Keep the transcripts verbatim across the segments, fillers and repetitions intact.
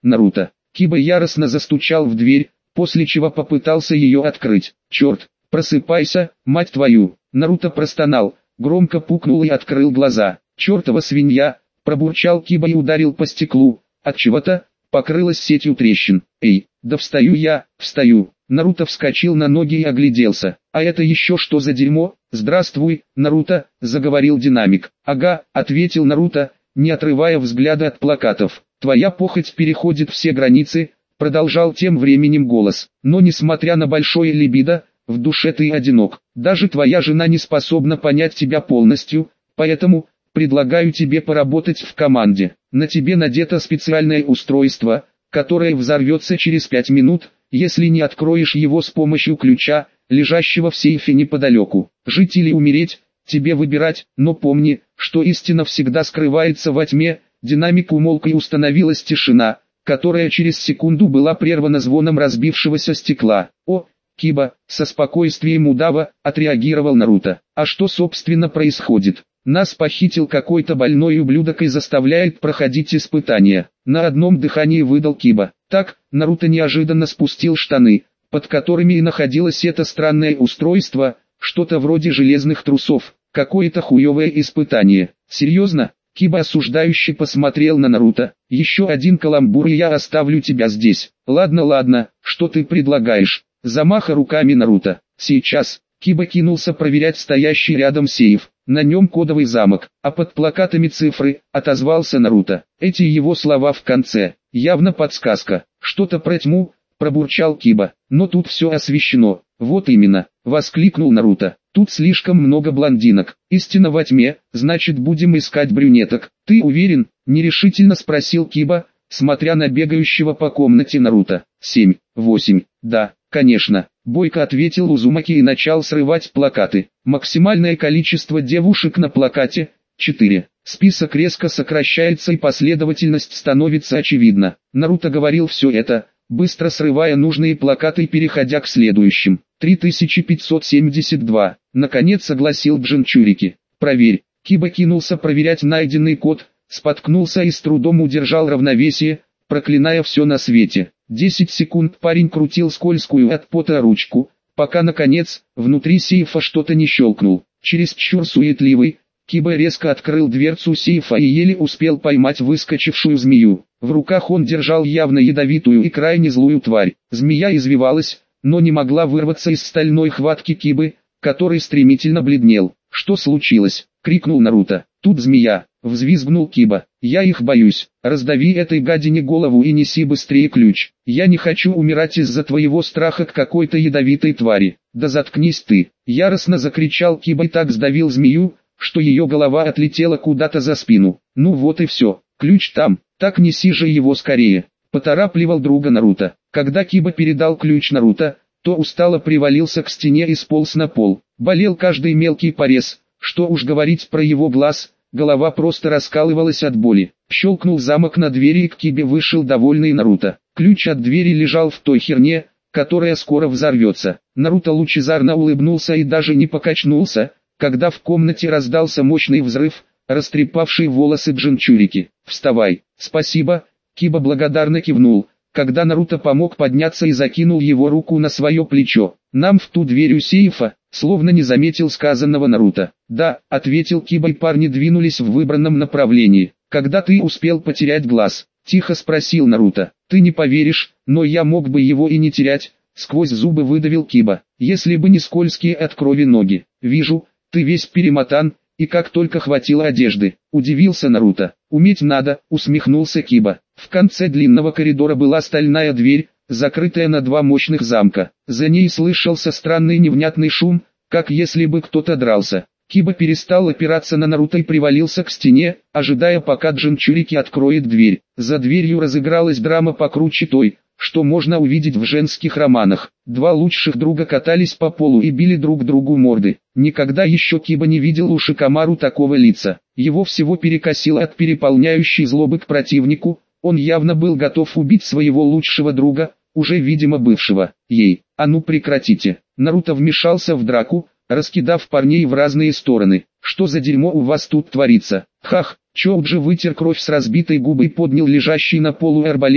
Наруто. Киба яростно застучал в дверь, после чего попытался ее открыть. «Черт, просыпайся, мать твою!» Наруто простонал, громко пукнул и открыл глаза. «Чертова свинья!» – пробурчал Киба и ударил по стеклу. Отчего-то покрылась сетью трещин. «Эй, да встаю я, встаю!» Наруто вскочил на ноги и огляделся. «А это еще что за дерьмо?» «Здравствуй, Наруто», – заговорил динамик. «Ага», – ответил Наруто, не отрывая взгляда от плакатов. «Твоя похоть переходит все границы», – продолжал тем временем голос. «Но несмотря на большое либидо, в душе ты одинок. Даже твоя жена не способна понять тебя полностью, поэтому предлагаю тебе поработать в команде. На тебе надето специальное устройство, которое взорвется через пять минут, если не откроешь его с помощью ключа, лежащего в сейфе неподалеку. Жить или умереть, тебе выбирать, но помни, что истина всегда скрывается во тьме». Динамик умолк и установилась тишина, которая через секунду была прервана звоном разбившегося стекла. «О, Киба», — со спокойствием удава, отреагировал Наруто. «А что собственно происходит? Нас похитил какой-то больной ублюдок и заставляет проходить испытания». На одном дыхании выдал Киба. Так, Наруто неожиданно спустил штаны, под которыми и находилось это странное устройство, что-то вроде железных трусов, какое-то хуевое испытание. «Серьезно?» Киба осуждающе посмотрел на Наруто. «Еще один каламбур и я оставлю тебя здесь». «Ладно, ладно, что ты предлагаешь?» Замаха руками Наруто. «Сейчас». Киба кинулся проверять стоящий рядом сейф. На нем кодовый замок, а под плакатами цифры, отозвался Наруто. Эти его слова в конце, явно подсказка. «Что-то про тьму», пробурчал Киба. «Но тут все освещено». «Вот именно», воскликнул Наруто. «Тут слишком много блондинок. Истина во тьме, значит будем искать брюнеток». «Ты уверен?» нерешительно спросил Киба, смотря на бегающего по комнате Наруто. «Семь, восемь, да, конечно», бойко ответил Узумаки и начал срывать плакаты. Максимальное количество девушек на плакате – четыре. Список резко сокращается и последовательность становится очевидна. Наруто говорил все это, быстро срывая нужные плакаты и переходя к следующим. три тысячи пятьсот семьдесят два. Наконец согласил Джинчурики. «Проверь». Киба кинулся проверять найденный код, споткнулся и с трудом удержал равновесие, проклиная все на свете. Десять секунд парень крутил скользкую от пота ручку, пока наконец, внутри сейфа что-то не щелкнул. Чересчур суетливый, Киба резко открыл дверцу сейфа и еле успел поймать выскочившую змею. В руках он держал явно ядовитую и крайне злую тварь. Змея извивалась, но не могла вырваться из стальной хватки Кибы, который стремительно бледнел. «Что случилось?» — крикнул Наруто. «Тут змея!» — взвизгнул Киба. «Я их боюсь. Раздави этой гадине голову и неси быстрее ключ. Я не хочу умирать из-за твоего страха к какой-то ядовитой твари». «Да заткнись ты!» — яростно закричал Киба и так сдавил змею, что ее голова отлетела куда-то за спину. «Ну вот и все. Ключ там. Так неси же его скорее!» — поторапливал друга Наруто. Когда Киба передал ключ Наруто, то устало привалился к стене и сполз на пол. Болел каждый мелкий порез, что уж говорить про его глаз, голова просто раскалывалась от боли. Щелкнул замок на двери и к Кибе вышел довольный Наруто. Ключ от двери лежал в той херне, которая скоро взорвется. Наруто лучезарно улыбнулся и даже не покачнулся, когда в комнате раздался мощный взрыв, растрепавший волосы Джинчурики. «Вставай!» «Спасибо!» Киба благодарно кивнул, когда Наруто помог подняться и закинул его руку на свое плечо. «Нам в ту дверь у сейфа», словно не заметил сказанного Наруто. «Да», — ответил Киба и парни двинулись в выбранном направлении. «Когда ты успел потерять глаз?» — тихо спросил Наруто. «Ты не поверишь, но я мог бы его и не терять», — сквозь зубы выдавил Киба. «Если бы не скользкие от крови ноги. Вижу, ты весь перемотан, и как только хватило одежды», — удивился Наруто. «Уметь надо», — усмехнулся Киба. В конце длинного коридора была стальная дверь, закрытая на два мощных замка. За ней слышался странный невнятный шум, как если бы кто-то дрался. Киба перестал опираться на Наруто и привалился к стене, ожидая пока Джинчурики откроет дверь. За дверью разыгралась драма покруче той, что можно увидеть в женских романах. Два лучших друга катались по полу и били друг другу морды. Никогда еще Киба не видел у Шикамару такого лица. Его всего перекосило от переполняющей злобы к противнику. Он явно был готов убить своего лучшего друга, уже видимо бывшего. «Ей, а ну прекратите!» Наруто вмешался в драку, раскидав парней в разные стороны. «Что за дерьмо у вас тут творится?» «Хах!» Чоуджи вытер кровь с разбитой губы и поднял лежащий на полу арбалет,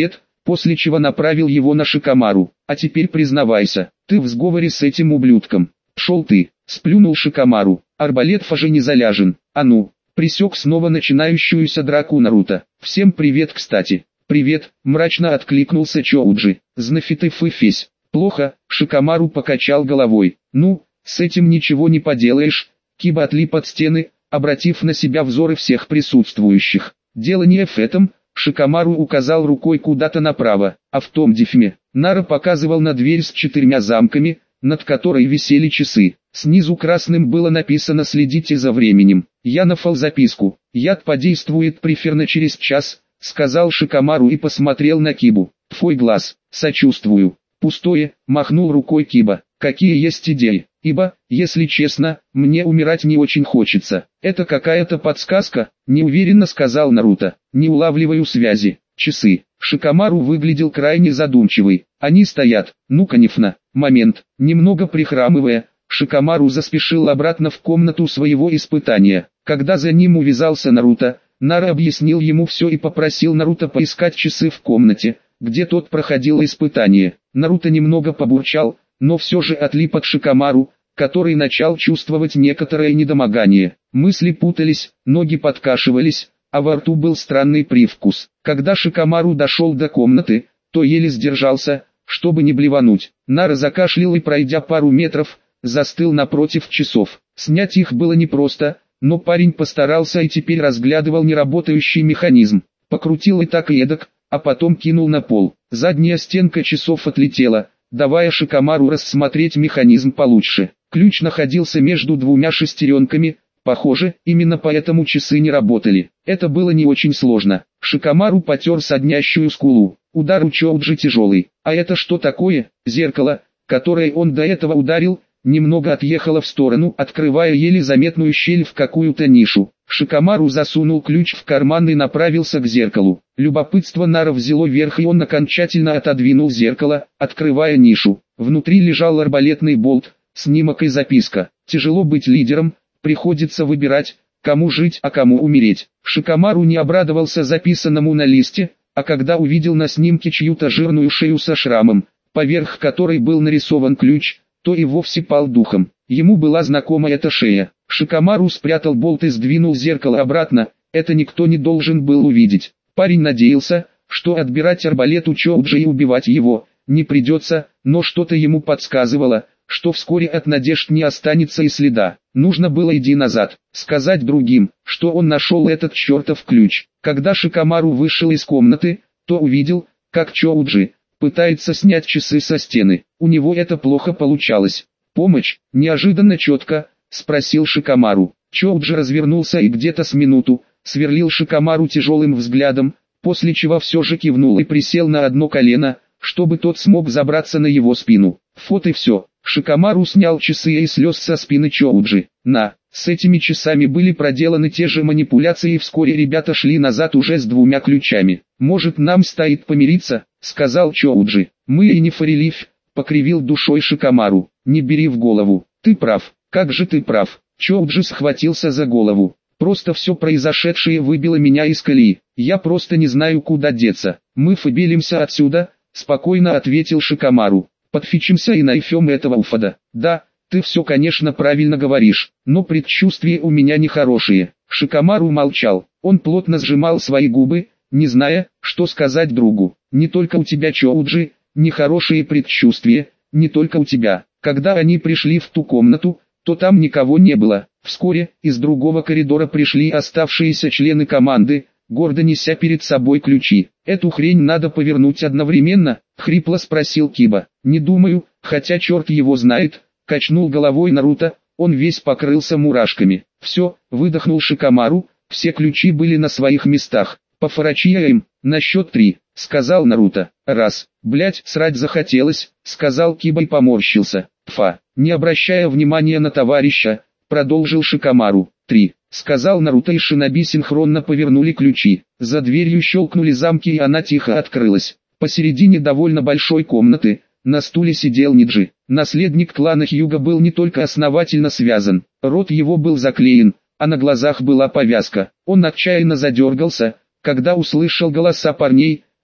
после чего направил его на Шикамару. А теперь признавайся, ты в сговоре с этим ублюдком. Пшел ты, сплюнул Шикамару, арбалет Фажи не заляжен, а ну. Пресек снова начинающуюся драку Наруто. «Всем привет, кстати». «Привет», мрачно откликнулся Чоуджи. «Знафиты фыфесь». «Плохо», Шикамару покачал головой. «Ну, с этим ничего не поделаешь». Киба отлип от стены, обратив на себя взоры всех присутствующих. «Дело не в этом», Шикамару указал рукой куда-то направо, а в том дифме. Нара показывал на дверь с четырьмя замками, над которой висели часы. Снизу красным было написано «Следите за временем». Я нафал записку. «Яд подействует примерно через час», сказал Шикамару и посмотрел на Кибу. «Твой глаз, сочувствую». «Пустое», махнул рукой Киба. «Какие есть идеи? Ибо, если честно, мне умирать не очень хочется». «Это какая-то подсказка», неуверенно сказал Наруто. «Не улавливаю связи». «Часы». Шикамару выглядел крайне задумчивый. «Они стоят». «Ну-ка, Нифна». Момент. Немного прихрамывая, Шикамару заспешил обратно в комнату своего испытания. Когда за ним увязался Наруто, Нара объяснил ему все и попросил Наруто поискать часы в комнате, где тот проходил испытание. Наруто немного побурчал, но все же отлип от Шикамару, который начал чувствовать некоторое недомогание. Мысли путались, ноги подкашивались, а во рту был странный привкус. Когда Шикамару дошел до комнаты, то еле сдержался, чтобы не блевануть. Нара закашлял и, пройдя пару метров, застыл напротив часов. Снять их было непросто, но парень постарался и теперь разглядывал неработающий механизм. Покрутил и так и эдак, а потом кинул на пол. Задняя стенка часов отлетела, давая Шикамару рассмотреть механизм получше. Ключ находился между двумя шестеренками, похоже, именно поэтому часы не работали. Это было не очень сложно. Шикамару потер соднящую скулу. Удар у Чоуджи тяжелый. А это что такое? Зеркало, которое он до этого ударил, немного отъехало в сторону, открывая еле заметную щель в какую-то нишу. Шикамару засунул ключ в карман и направился к зеркалу. Любопытство Нара взяло верх, и он окончательно отодвинул зеркало, открывая нишу. Внутри лежал арбалетный болт, снимок и записка. «Тяжело быть лидером, приходится выбирать, кому жить, а кому умереть». Шикамару не обрадовался записанному на листе, а когда увидел на снимке чью-то жирную шею со шрамом, поверх которой был нарисован ключ, то и вовсе пал духом. Ему была знакома эта шея. Шикамару спрятал болт и сдвинул зеркало обратно, это никто не должен был увидеть. Парень надеялся, что отбирать арбалет у Чоуджи и убивать его не придется, но что-то ему подсказывало, что вскоре от надежд не останется и следа. Нужно было идти назад, сказать другим, что он нашел этот чертов ключ. Когда Шикамару вышел из комнаты, то увидел, как Чоуджи пытается снять часы со стены. У него это плохо получалось. «Помощь?» – неожиданно четко спросил Шикамару. Чоуджи развернулся и где-то с минуту сверлил Шикамару тяжелым взглядом, после чего все же кивнул и присел на одно колено, чтобы тот смог забраться на его спину. Вот и все. Шикамару снял часы и слез со спины Чоуджи. На, с этими часами были проделаны те же манипуляции, и вскоре ребята шли назад уже с двумя ключами. «Может, нам стоит помириться?» — сказал Чоуджи. «Мы и не фарилиф», — покривил душой Шикамару. «Не бери в голову. Ты прав. Как же ты прав?» Чоуджи схватился за голову. «Просто все произошедшее выбило меня из колеи. Я просто не знаю, куда деться. Мы фабелимся отсюда», — спокойно ответил Шикамару. «Подфичимся и найдем этого уфада». «Да, ты все, конечно, правильно говоришь, но предчувствия у меня нехорошие». Шикамару молчал. Он плотно сжимал свои губы, не зная, что сказать другу. «Не только у тебя, Чоуджи, нехорошие предчувствия, не только у тебя». Когда они пришли в ту комнату, то там никого не было. Вскоре из другого коридора пришли оставшиеся члены команды, гордо неся перед собой ключи. «Эту хрень надо повернуть одновременно?» — хрипло спросил Киба. «Не думаю, хотя черт его знает», — качнул головой Наруто, он весь покрылся мурашками. «Все», — выдохнул Шикамару, — «все ключи были на своих местах. Пофарачияем, на счет три», — сказал Наруто. «Раз, блять, срать захотелось», — сказал Киба и поморщился. «Фа», не обращая внимания на товарища, продолжил Шикамару. «Три», — сказал Наруто, и шиноби синхронно повернули ключи. За дверью щелкнули замки, и она тихо открылась. Посередине довольно большой комнаты на стуле сидел Ниджи. Наследник клана Хьюга был не только основательно связан, рот его был заклеен, а на глазах была повязка. Он отчаянно задергался, когда услышал голоса парней,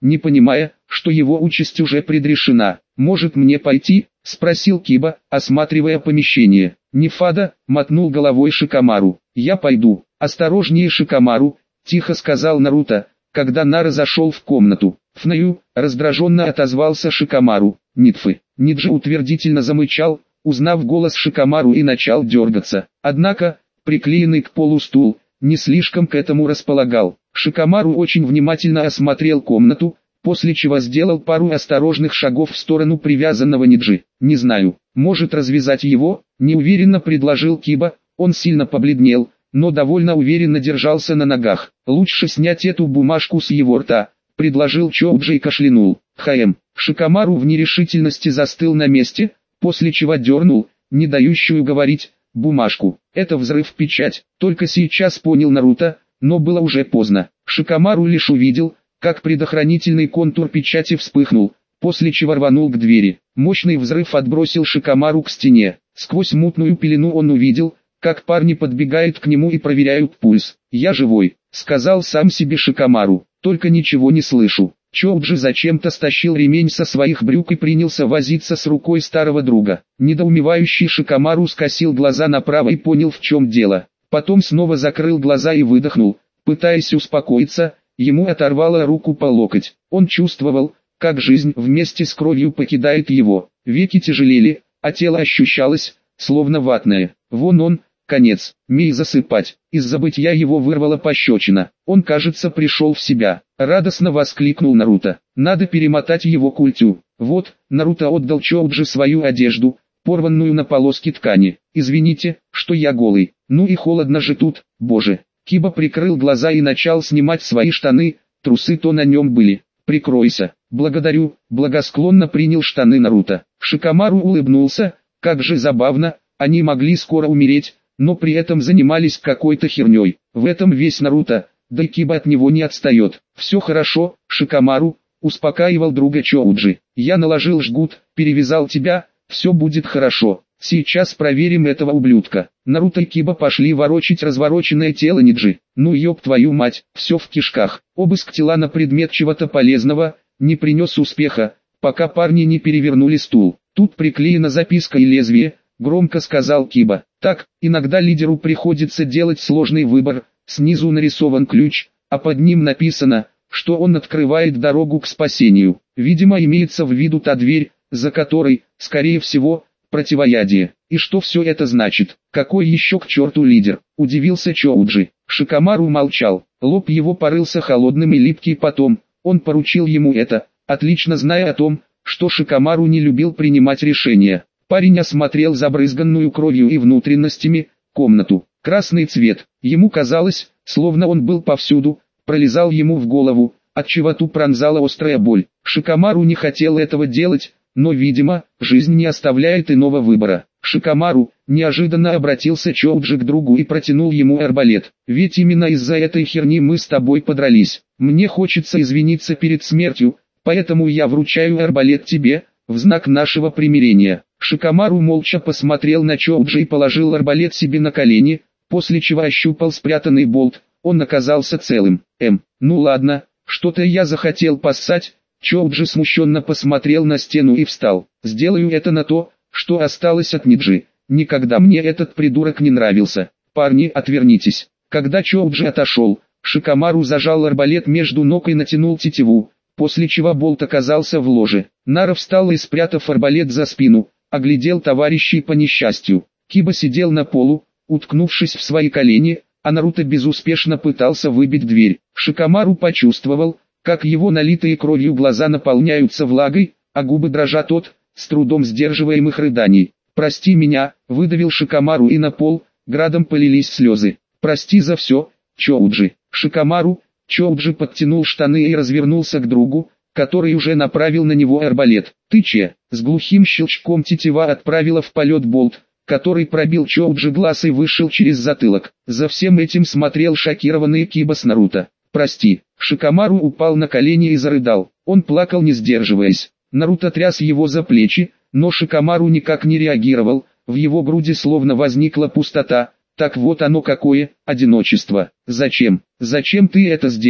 не понимая, что его участь уже предрешена. «Может мне пойти?» — спросил Киба, осматривая помещение. «Нефада», — мотнул головой Шикамару. «Я пойду». «Осторожнее, Шикамару», — тихо сказал Наруто, когда Нара зашел в комнату. «Фнаю», — раздраженно отозвался Шикамару. «Нитфы». Ниджи утвердительно замычал, узнав голос Шикамару, и начал дергаться. Однако, приклеенный к полу стул, не слишком к этому располагал. Шикамару очень внимательно осмотрел комнату, после чего сделал пару осторожных шагов в сторону привязанного Ниджи. «Не знаю, может развязать его?» – неуверенно предложил Киба. Он сильно побледнел, но довольно уверенно держался на ногах. «Лучше снять эту бумажку с его рта», – предложил Чоуджи и кашлянул. «Хм». Шикамару в нерешительности застыл на месте, после чего дернул, не дающую говорить, бумажку. «Это взрыв-печать», только сейчас понял Наруто, но было уже поздно. Шикамару лишь увидел, как предохранительный контур печати вспыхнул, после чего рванул к двери. Мощный взрыв отбросил Шикамару к стене. Сквозь мутную пелену он увидел, как парни подбегают к нему и проверяют пульс. «Я живой», — сказал сам себе Шикамару, — «только ничего не слышу». Чоуджи зачем-то стащил ремень со своих брюк и принялся возиться с рукой старого друга. Недоумевающий Шикамару скосил глаза направо и понял, в чем дело. Потом снова закрыл глаза и выдохнул, пытаясь успокоиться. Ему оторвало руку по локоть. Он чувствовал, как жизнь вместе с кровью покидает его. Веки тяжелели, а тело ощущалось, словно ватное. Вон он, конец. Мей засыпать. Из забытья его вырвала пощечина. Он, кажется, пришел в себя. Радостно воскликнул Наруто. Надо перемотать его культю. Вот, Наруто отдал Чоуджи свою одежду, порванную на полоски ткани. «Извините, что я голый. Ну и холодно же тут, боже». Киба прикрыл глаза и начал снимать свои штаны, трусы-то на нем были. «Прикройся». «Благодарю», благосклонно принял штаны Наруто. Шикамару улыбнулся, как же забавно, они могли скоро умереть, но при этом занимались какой-то херней. В этом весь Наруто, да и Киба от него не отстает. «Все хорошо, Шикамару», успокаивал друга Чоуджи. «Я наложил жгут, перевязал тебя, все будет хорошо. Сейчас проверим этого ублюдка». Наруто и Киба пошли ворочить развороченное тело Ниджи. «Ну ёб твою мать, все в кишках». Обыск тела на предмет чего-то полезного не принес успеха, пока парни не перевернули стул. «Тут приклеена записка и лезвие», громко сказал Киба. «Так, иногда лидеру приходится делать сложный выбор. Снизу нарисован ключ, а под ним написано, что он открывает дорогу к спасению. Видимо, имеется в виду та дверь, за которой, скорее всего, противоядие. И что все это значит? Какой еще к черту лидер?» Удивился Чоуджи. Шикамару молчал. Лоб его порылся холодным и липкий потом. Он поручил ему это, отлично зная о том, что Шикамару не любил принимать решения. Парень осмотрел забрызганную кровью и внутренностями комнату. Красный цвет. Ему казалось, словно он был повсюду, пролезал ему в голову, отчего ту пронзала острая боль. Шикамару не хотел этого делать, но, видимо, жизнь не оставляет иного выбора. «Шикамару», неожиданно обратился Чоуджи к другу и протянул ему арбалет. «Ведь именно из-за этой херни мы с тобой подрались. Мне хочется извиниться перед смертью, поэтому я вручаю арбалет тебе, в знак нашего примирения». Шикамару молча посмотрел на Чоуджи и положил арбалет себе на колени, после чего ощупал спрятанный болт. Он оказался целым. «Эм, ну ладно, что-то я захотел поссать». Чоуджи смущенно посмотрел на стену и встал. «Сделаю это на то, что осталось от Ниджи. Никогда мне этот придурок не нравился. Парни, отвернитесь». Когда Чоуджи отошел, Шикамару зажал арбалет между ног и натянул тетиву, после чего болт оказался в ложе. Нара встал и, спрятав арбалет за спину, оглядел товарищей по несчастью. Киба сидел на полу, уткнувшись в свои колени, а Наруто безуспешно пытался выбить дверь. Шикамару почувствовал, как его налитые кровью глаза наполняются влагой, а губы дрожат от, с трудом сдерживаемых рыданий. «Прости меня», — выдавил Шикамару, и на пол градом полились слезы. «Прости за все, Чоуджи». Шикамару, Чоуджи подтянул штаны и развернулся к другу, который уже направил на него арбалет. «Ты че?» С глухим щелчком тетива отправила в полет болт, который пробил Чоуджи глаз и вышел через затылок. За всем этим смотрел шокированный Киба с Наруто. «Прости». Шикамару упал на колени и зарыдал. Он плакал, не сдерживаясь. Наруто тряс его за плечи, но Шикамару никак не реагировал. В его груди словно возникла пустота. Так вот оно какое, одиночество. «Зачем? Зачем ты это сделал?»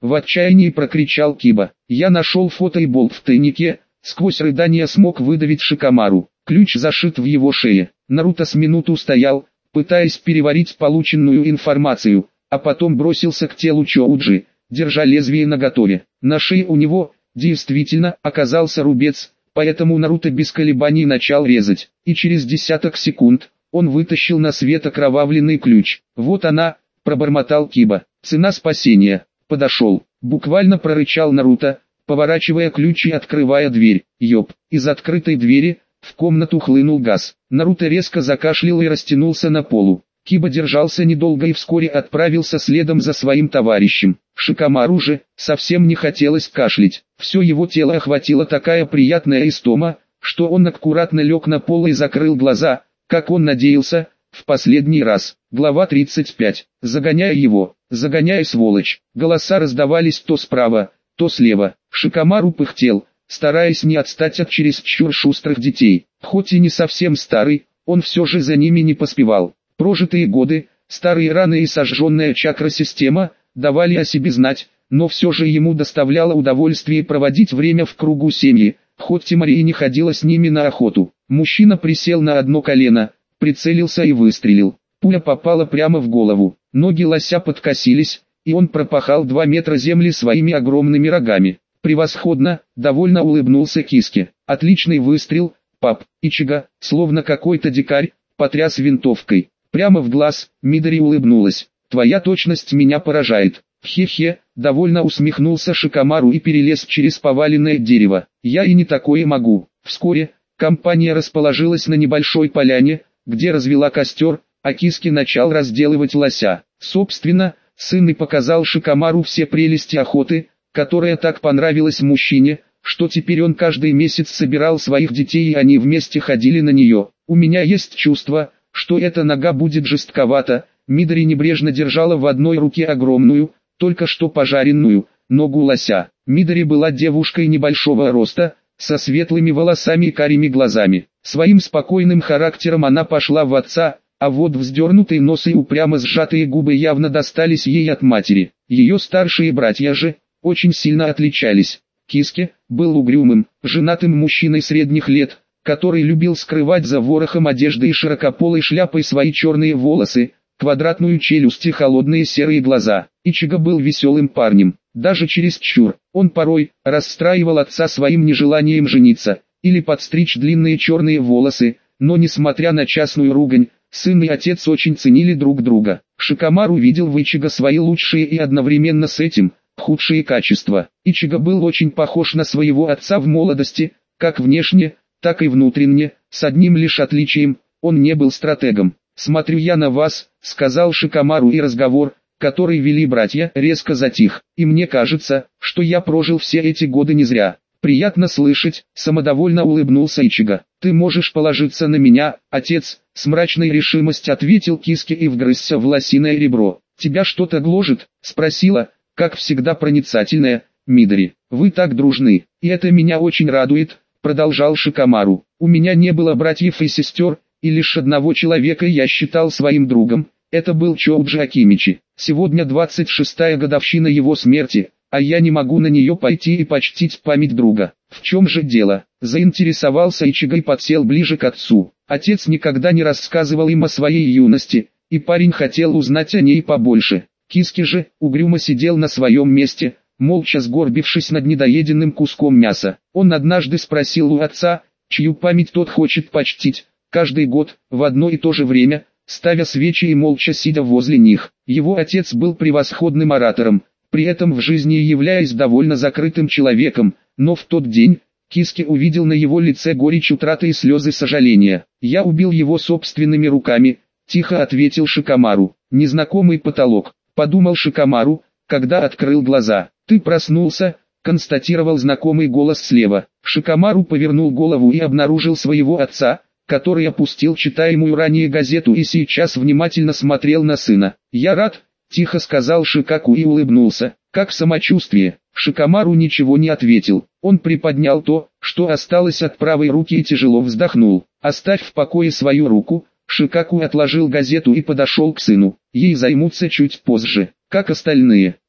В отчаянии прокричал Киба. Я нашел фото и болт в тайнике, сквозь рыдания смог выдавить Шикамару. Ключ зашит в его шее. Наруто с минуту стоял, пытаясь переварить полученную информацию, а потом бросился к телу Чоуджи, держа лезвие наготове. На шее у него, действительно, оказался рубец, поэтому Наруто без колебаний начал резать, и через десяток секунд, он вытащил на свет окровавленный ключ. Вот она, пробормотал Киба. Цена спасения. Подошел, буквально прорычал Наруто, поворачивая ключ и открывая дверь. Ёп, из открытой двери в комнату хлынул газ. Наруто резко закашлял и растянулся на полу. Киба держался недолго и вскоре отправился следом за своим товарищем. Шикамару же совсем не хотелось кашлять. Все его тело охватила такая приятная истома, что он аккуратно лег на пол и закрыл глаза, как он надеялся, в последний раз. Глава тридцать пять. Загоняй его, загоняй, сволочь. Голоса раздавались то справа, то слева. Шикамару пыхтел, стараясь не отстать от чересчур шустрых детей. Хоть и не совсем старый, он все же за ними не поспевал. Прожитые годы, старые раны и сожженная чакра-система давали о себе знать, но все же ему доставляло удовольствие проводить время в кругу семьи, хоть Тимари и не ходила с ними на охоту. Мужчина присел на одно колено, прицелился и выстрелил. Пуля попала прямо в голову, ноги лося подкосились, и он пропахал два метра земли своими огромными рогами. Превосходно, довольно улыбнулся Киске. Отличный выстрел, пап. Ичиго, словно какой-то дикарь, потряс винтовкой. Прямо в глаз. Мидори улыбнулась. Твоя точность меня поражает. Хе-хе, довольно усмехнулся Шикамару и перелез через поваленное дерево. Я и не такое могу. Вскоре, компания расположилась на небольшой поляне, где развела костер, а Киски начал разделывать лося. Собственно, сын и показал Шикамару все прелести охоты, которая так понравилась мужчине, что теперь он каждый месяц собирал своих детей и они вместе ходили на нее. У меня есть чувство, что эта нога будет жестковата. Мидори небрежно держала в одной руке огромную, только что пожаренную, ногу лося. Мидори была девушкой небольшого роста, со светлыми волосами и карими глазами. Своим спокойным характером она пошла в отца, а вот вздернутый нос и упрямо сжатые губы явно достались ей от матери. Ее старшие братья же очень сильно отличались. Киске был угрюмым, женатым мужчиной средних лет, который любил скрывать за ворохом одежды и широкополой шляпой свои черные волосы, квадратную челюсть и холодные серые глаза. Ичиго был веселым парнем, даже чересчур. Он порой расстраивал отца своим нежеланием жениться, или подстричь длинные черные волосы, но несмотря на частную ругань, сын и отец очень ценили друг друга. Шикамару видел в Ичиго свои лучшие и одновременно с этим худшие качества. Ичиго был очень похож на своего отца в молодости, как внешне, так и внутренне, с одним лишь отличием, он не был стратегом. «Смотрю я на вас», — сказал Шикамару, и разговор, который вели братья, резко затих. «И мне кажется, что я прожил все эти годы не зря». «Приятно слышать», — самодовольно улыбнулся Ичиго. «Ты можешь положиться на меня, отец», — с мрачной решимостью ответил Киске и вгрызся в лосиное ребро. «Тебя что-то гложет?» — спросила, как всегда проницательная, Мидори. «Вы так дружны, и это меня очень радует», — продолжал Шикамару. «У меня не было братьев и сестер, и лишь одного человека я считал своим другом, это был Чоуджи Акимичи. Сегодня двадцать шестая годовщина его смерти, а я не могу на нее пойти и почтить память друга». «В чем же дело?» — заинтересовался Ичиго и подсел ближе к отцу. Отец никогда не рассказывал им о своей юности, и парень хотел узнать о ней побольше. Киски же угрюмо сидел на своем месте, молча сгорбившись над недоеденным куском мяса. Он однажды спросил у отца, чью память тот хочет почтить, каждый год, в одно и то же время, ставя свечи и молча сидя возле них. Его отец был превосходным оратором, при этом в жизни являясь довольно закрытым человеком, но в тот день, Киски увидел на его лице горечь утраты и слезы сожаления. «Я убил его собственными руками», — тихо ответил Шикамару. «Незнакомый потолок», — подумал Шикамару, когда открыл глаза. «Ты проснулся», — констатировал знакомый голос слева. Шикамару повернул голову и обнаружил своего отца, который опустил читаемую ранее газету и сейчас внимательно смотрел на сына. «Я рад», — тихо сказал Шикаку и улыбнулся. «Как самочувствие?» Шикамару ничего не ответил. Он приподнял то, что осталось от правой руки, и тяжело вздохнул. «Оставь в покое свою руку». Шикаку отложил газету и подошел к сыну. «Ей займутся чуть позже, как остальные».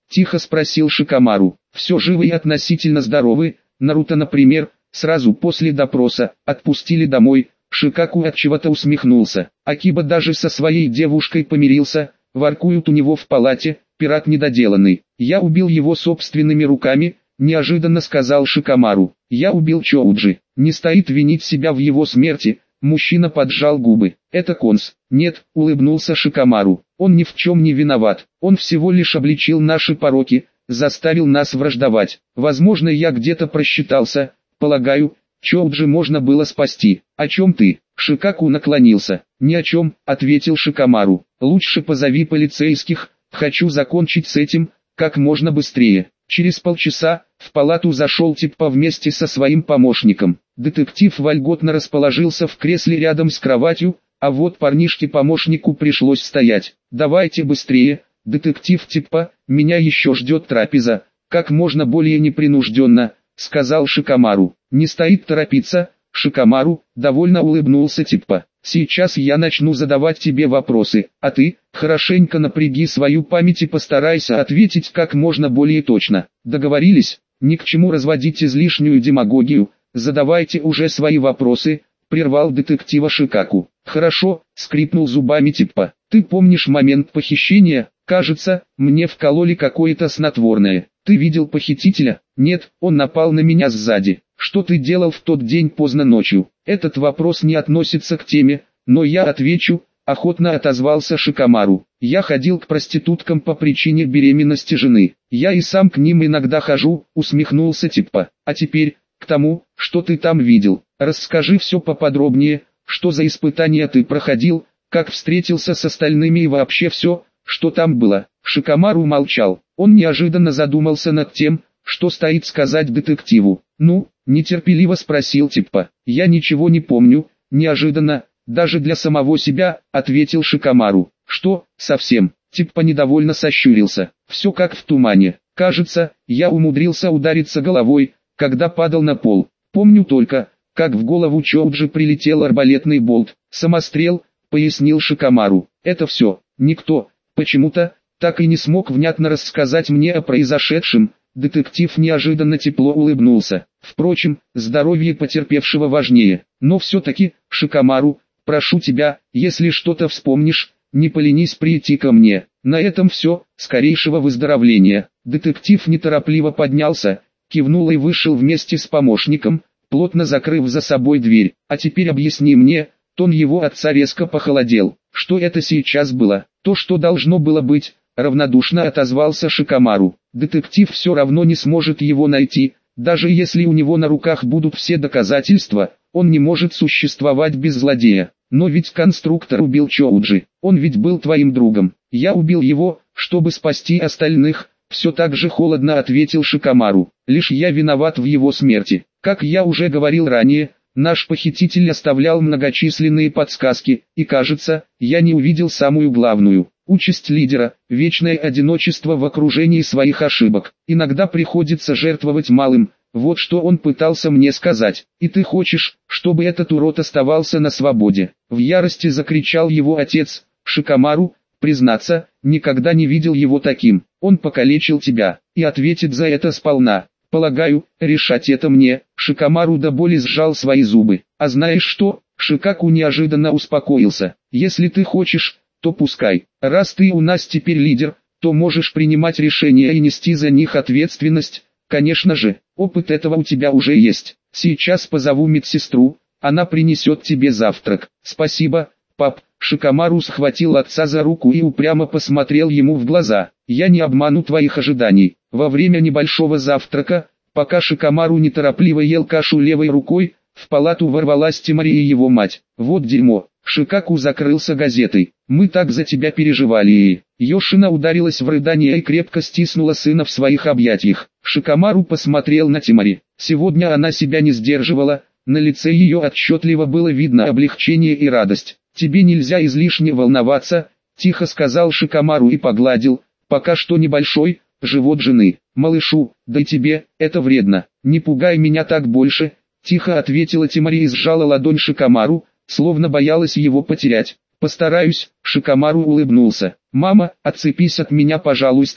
Тихо спросил Шикамару. Все живы и относительно здоровы. Наруто, например, сразу после допроса отпустили домой. Шикаку от чего-то усмехнулся. Акиба даже со своей девушкой помирился. Воркуют у него в палате. Пират недоделанный. Я убил его собственными руками. Неожиданно сказал Шикамару. Я убил Чоуджи. Не стоит винить себя в его смерти. Мужчина поджал губы. Это Конс. Нет, улыбнулся Шикамару. Он ни в чем не виноват. Он всего лишь обличил наши пороки, заставил нас враждовать. Возможно, я где-то просчитался. Полагаю, Чоуджи можно было спасти. О чем ты? Шикаку наклонился. Ни о чем, ответил Шикамару. Лучше позови полицейских. Хочу закончить с этим как можно быстрее. Через полчаса в палату зашел Типпа вместе со своим помощником. Детектив вольготно расположился в кресле рядом с кроватью, а вот парнишке-помощнику пришлось стоять. «Давайте быстрее, детектив Типпа, меня еще ждет трапеза», как можно более непринужденно, сказал Шикамару. «Не стоит торопиться, Шикамару», довольно улыбнулся Типпа. «Сейчас я начну задавать тебе вопросы, а ты, хорошенько напряги свою память и постарайся ответить как можно более точно. Договорились? Ни к чему разводить излишнюю демагогию, задавайте уже свои вопросы», прервал детектива Шикаку. «Хорошо», скрипнул зубами Типпа. «Ты помнишь момент похищения? Кажется, мне вкололи какое-то снотворное. Ты видел похитителя?» «Нет, он напал на меня сзади». «Что ты делал в тот день поздно ночью?» «Этот вопрос не относится к теме, но я отвечу», охотно отозвался Шикамару. «Я ходил к проституткам по причине беременности жены. Я и сам к ним иногда хожу», усмехнулся Типпа. «А теперь, к тому, что ты там видел. Расскажи все поподробнее, что за испытания ты проходил, как встретился с остальными и вообще все, что там было». Шикамару молчал. Он неожиданно задумался над тем, что стоит сказать детективу. «Ну?» — нетерпеливо спросил Типпа. «Я ничего не помню», — неожиданно, даже для самого себя, ответил Шикамару. «Что, совсем?» — Типпа недовольно сощурился. «Все как в тумане. Кажется, я умудрился удариться головой, когда падал на пол. Помню только, как в голову Чоуджи прилетел арбалетный болт. Самострел», — пояснил Шикамару. «Это все. Никто, почему-то, так и не смог внятно рассказать мне о произошедшем». Детектив неожиданно тепло улыбнулся. «Впрочем, здоровье потерпевшего важнее. Но все-таки, Шикамару, прошу тебя, если что-то вспомнишь, не поленись прийти ко мне. На этом все, скорейшего выздоровления». Детектив неторопливо поднялся, кивнул и вышел вместе с помощником, плотно закрыв за собой дверь. «А теперь объясни мне», тон его отца резко похолодел. «Что это сейчас было? То, что должно было быть?» Равнодушно отозвался Шикамару. «Детектив все равно не сможет его найти, даже если у него на руках будут все доказательства, он не может существовать без злодея. Но ведь конструктор убил Чоуджи, он ведь был твоим другом. Я убил его, чтобы спасти остальных», все так же холодно ответил Шикамару. «Лишь я виноват в его смерти. Как я уже говорил ранее, наш похититель оставлял многочисленные подсказки, и кажется, я не увидел самую главную. Участь лидера, вечное одиночество в окружении своих ошибок. Иногда приходится жертвовать малым, вот что он пытался мне сказать. И ты хочешь, чтобы этот урод оставался на свободе?» В ярости закричал его отец. «Шикамару, признаться, никогда не видел его таким. Он покалечил тебя, и ответит за это сполна. Полагаю, решать это мне». Шикамару до боли сжал свои зубы. «А знаешь что?» Шикаку неожиданно успокоился. «Если ты хочешь, то пускай. Раз ты у нас теперь лидер, то можешь принимать решения и нести за них ответственность. Конечно же, опыт этого у тебя уже есть. Сейчас позову медсестру, она принесет тебе завтрак». «Спасибо, пап». Шикамару схватил отца за руку и упрямо посмотрел ему в глаза. «Я не обману твоих ожиданий». Во время небольшого завтрака, пока Шикамару неторопливо ел кашу левой рукой, в палату ворвалась Тимари и его мать. «Вот дерьмо». Шикаку закрылся газетой. «Мы так за тебя переживали». И Йошина ударилась в рыдание и крепко стиснула сына в своих объятиях. Шикамару посмотрел на Тимари. Сегодня она себя не сдерживала, на лице ее отчетливо было видно облегчение и радость. «Тебе нельзя излишне волноваться», — тихо сказал Шикамару и погладил, пока что небольшой, живот жены. «Малышу, да и тебе, это вредно. Не пугай меня так больше», — тихо ответила Тимари и сжала ладонь Шикамару, словно боялась его потерять. «Постараюсь», — Шикамару улыбнулся. «Мама, отцепись от меня, пожалуйста»,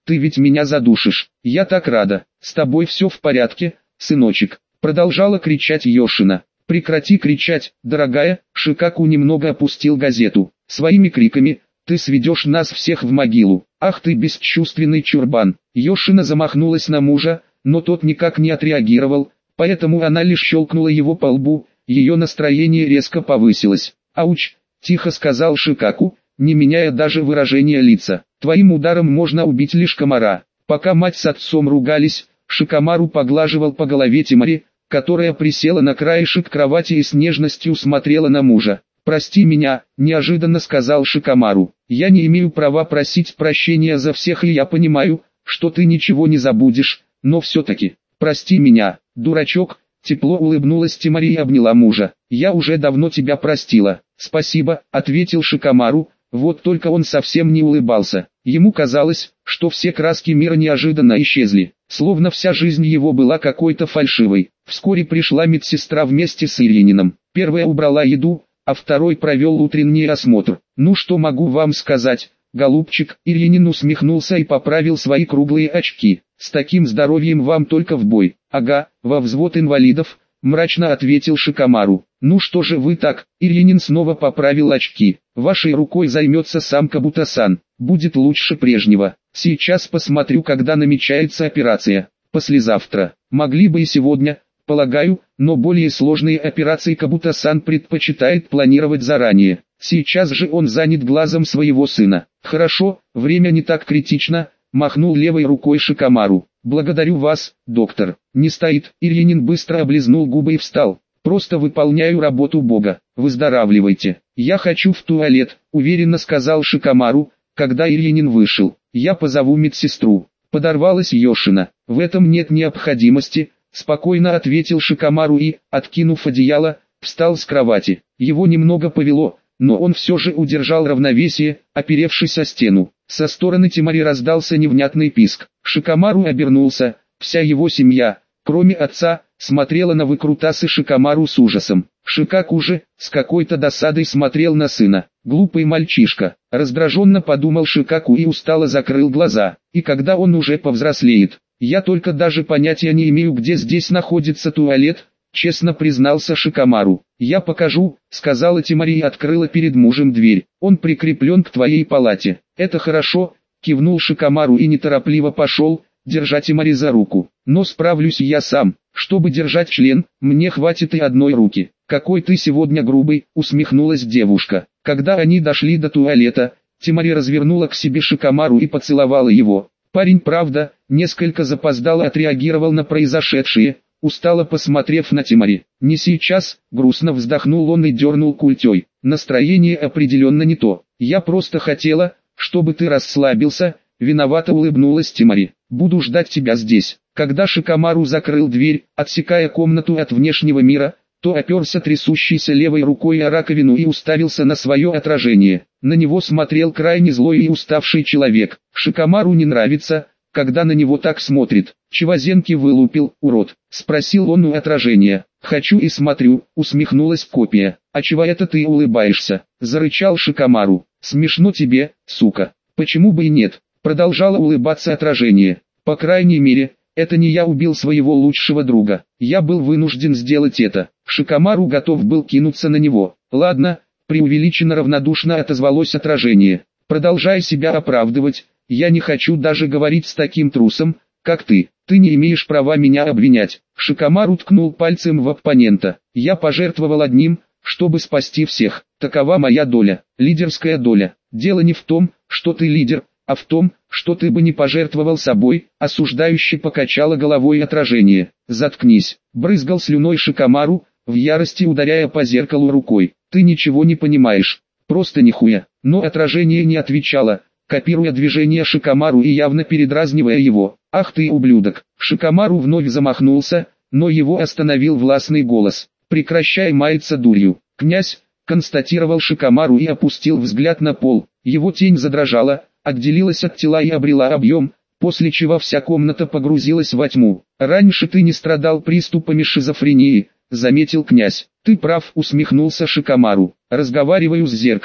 ты ведь меня задушишь. Я так рада, с тобой все в порядке, сыночек, продолжала кричать Йошина. Прекрати кричать, дорогая, Шикаку немного опустил газету. Своими криками ты сведешь нас всех в могилу. Ах ты бесчувственный чурбан. Йошина замахнулась на мужа, но тот никак не отреагировал, поэтому она лишь щелкнула его по лбу, ее настроение резко повысилось. «Ауч!» – тихо сказал Шикаку, не меняя даже выражения лица. «Твоим ударом можно убить лишь комара». Пока мать с отцом ругались, Шикамару поглаживал по голове Тимари, которая присела на краешек кровати и с нежностью смотрела на мужа. «Прости меня», – неожиданно сказал Шикамару. «Я не имею права просить прощения за всех, и я понимаю, что ты ничего не забудешь, но все-таки, прости меня, дурачок». Тепло улыбнулась Тимари и обняла мужа. «Я уже давно тебя простила». «Спасибо», — ответил Шикамару, вот только он совсем не улыбался. Ему казалось, что все краски мира неожиданно исчезли, словно вся жизнь его была какой-то фальшивой. Вскоре пришла медсестра вместе с Ильининым. Первая убрала еду, а второй провел утренний осмотр. «Ну что могу вам сказать, голубчик?» Ильинин усмехнулся и поправил свои круглые очки. «С таким здоровьем вам только в бой». «Ага, во взвод инвалидов», — мрачно ответил Шикамару. «Ну что же вы так?» Ильинин снова поправил очки. «Вашей рукой займется сам Кабута-сан. Будет лучше прежнего. Сейчас посмотрю, когда намечается операция. Послезавтра. Могли бы и сегодня, полагаю, но более сложные операции Кабута-сан предпочитает планировать заранее. Сейчас же он занят глазом своего сына». «Хорошо, время не так критично», — махнул левой рукой Шикамару. «Благодарю вас, доктор». «Не стоит». Ильинин быстро облизнул губы и встал. «Просто выполняю работу Бога. Выздоравливайте». «Я хочу в туалет», — уверенно сказал Шикамару, когда Ильинин вышел. «Я позову медсестру». Подорвалась Йошина. «В этом нет необходимости», — спокойно ответил Шикамару и, откинув одеяло, встал с кровати. Его немного повело, но он все же удержал равновесие, оперевшись о стену. Со стороны Тимари раздался невнятный писк. Шикамару обернулся. Вся его семья, кроме отца, смотрела на выкрутасы Шикамару с ужасом. Шикаку же, с какой-то досадой смотрел на сына. «Глупый мальчишка», — раздраженно подумал Шикаку и устало закрыл глаза. «И когда он уже повзрослеет? Я только даже понятия не имею, где здесь находится туалет», — честно признался Шикамару. «Я покажу», — сказала Тимари и открыла перед мужем дверь. «Он прикреплен к твоей палате». «Это хорошо», — кивнул Шикамару и неторопливо пошел, держа Тимари за руку. «Но справлюсь я сам. Чтобы держать член, мне хватит и одной руки». «Какой ты сегодня грубый», — усмехнулась девушка. Когда они дошли до туалета, Тимари развернула к себе Шикамару и поцеловала его. Парень, правда, несколько запоздало отреагировал на произошедшее, устало посмотрев на Тимари. «Не сейчас», — грустно вздохнул он и дернул культей. «Настроение определенно не то. Я просто хотела, чтобы ты расслабился», — виновато улыбнулась Тимари. «Буду ждать тебя здесь». Когда Шикамару закрыл дверь, отсекая комнату от внешнего мира, то оперся трясущейся левой рукой о раковину и уставился на свое отражение. На него смотрел крайне злой и уставший человек. Шикамару не нравится, когда на него так смотрит. «Чевозенки вылупил, урод?» — спросил он у отражения. «Хочу и смотрю», — усмехнулась копия. «А чего это ты улыбаешься?» — зарычал Шикамару. «Смешно тебе, сука». «Почему бы и нет?» — продолжало улыбаться отражение. «По крайней мере, это не я убил своего лучшего друга. Я был вынужден сделать это». Шикамару готов был кинуться на него. «Ладно», — преувеличенно равнодушно отозвалось отражение. «Продолжай себя оправдывать, я не хочу даже говорить с таким трусом, как ты. Ты не имеешь права меня обвинять». Шикамару ткнул пальцем в оппонента. «Я пожертвовал одним, чтобы спасти всех. Такова моя доля, лидерская доля. Дело не в том, что ты лидер, а в том, что ты бы не пожертвовал собой», — осуждающе покачало головой отражение. «Заткнись», — брызгал слюной Шикамару, в ярости ударяя по зеркалу рукой. «Ты ничего не понимаешь, просто нихуя». Но отражение не отвечало, копируя движения Шикамару и явно передразнивая его. «Ах ты ублюдок!» Шикамару вновь замахнулся, но его остановил властный голос. «Прекращай маяться дурью, князь», — констатировал Шикамару и опустил взгляд на пол. Его тень задрожала, отделилась от тела и обрела объем, после чего вся комната погрузилась во тьму. «Раньше ты не страдал приступами шизофрении», — заметил князь. «Ты прав», — усмехнулся Шикамару. «Разговариваю с зеркалом».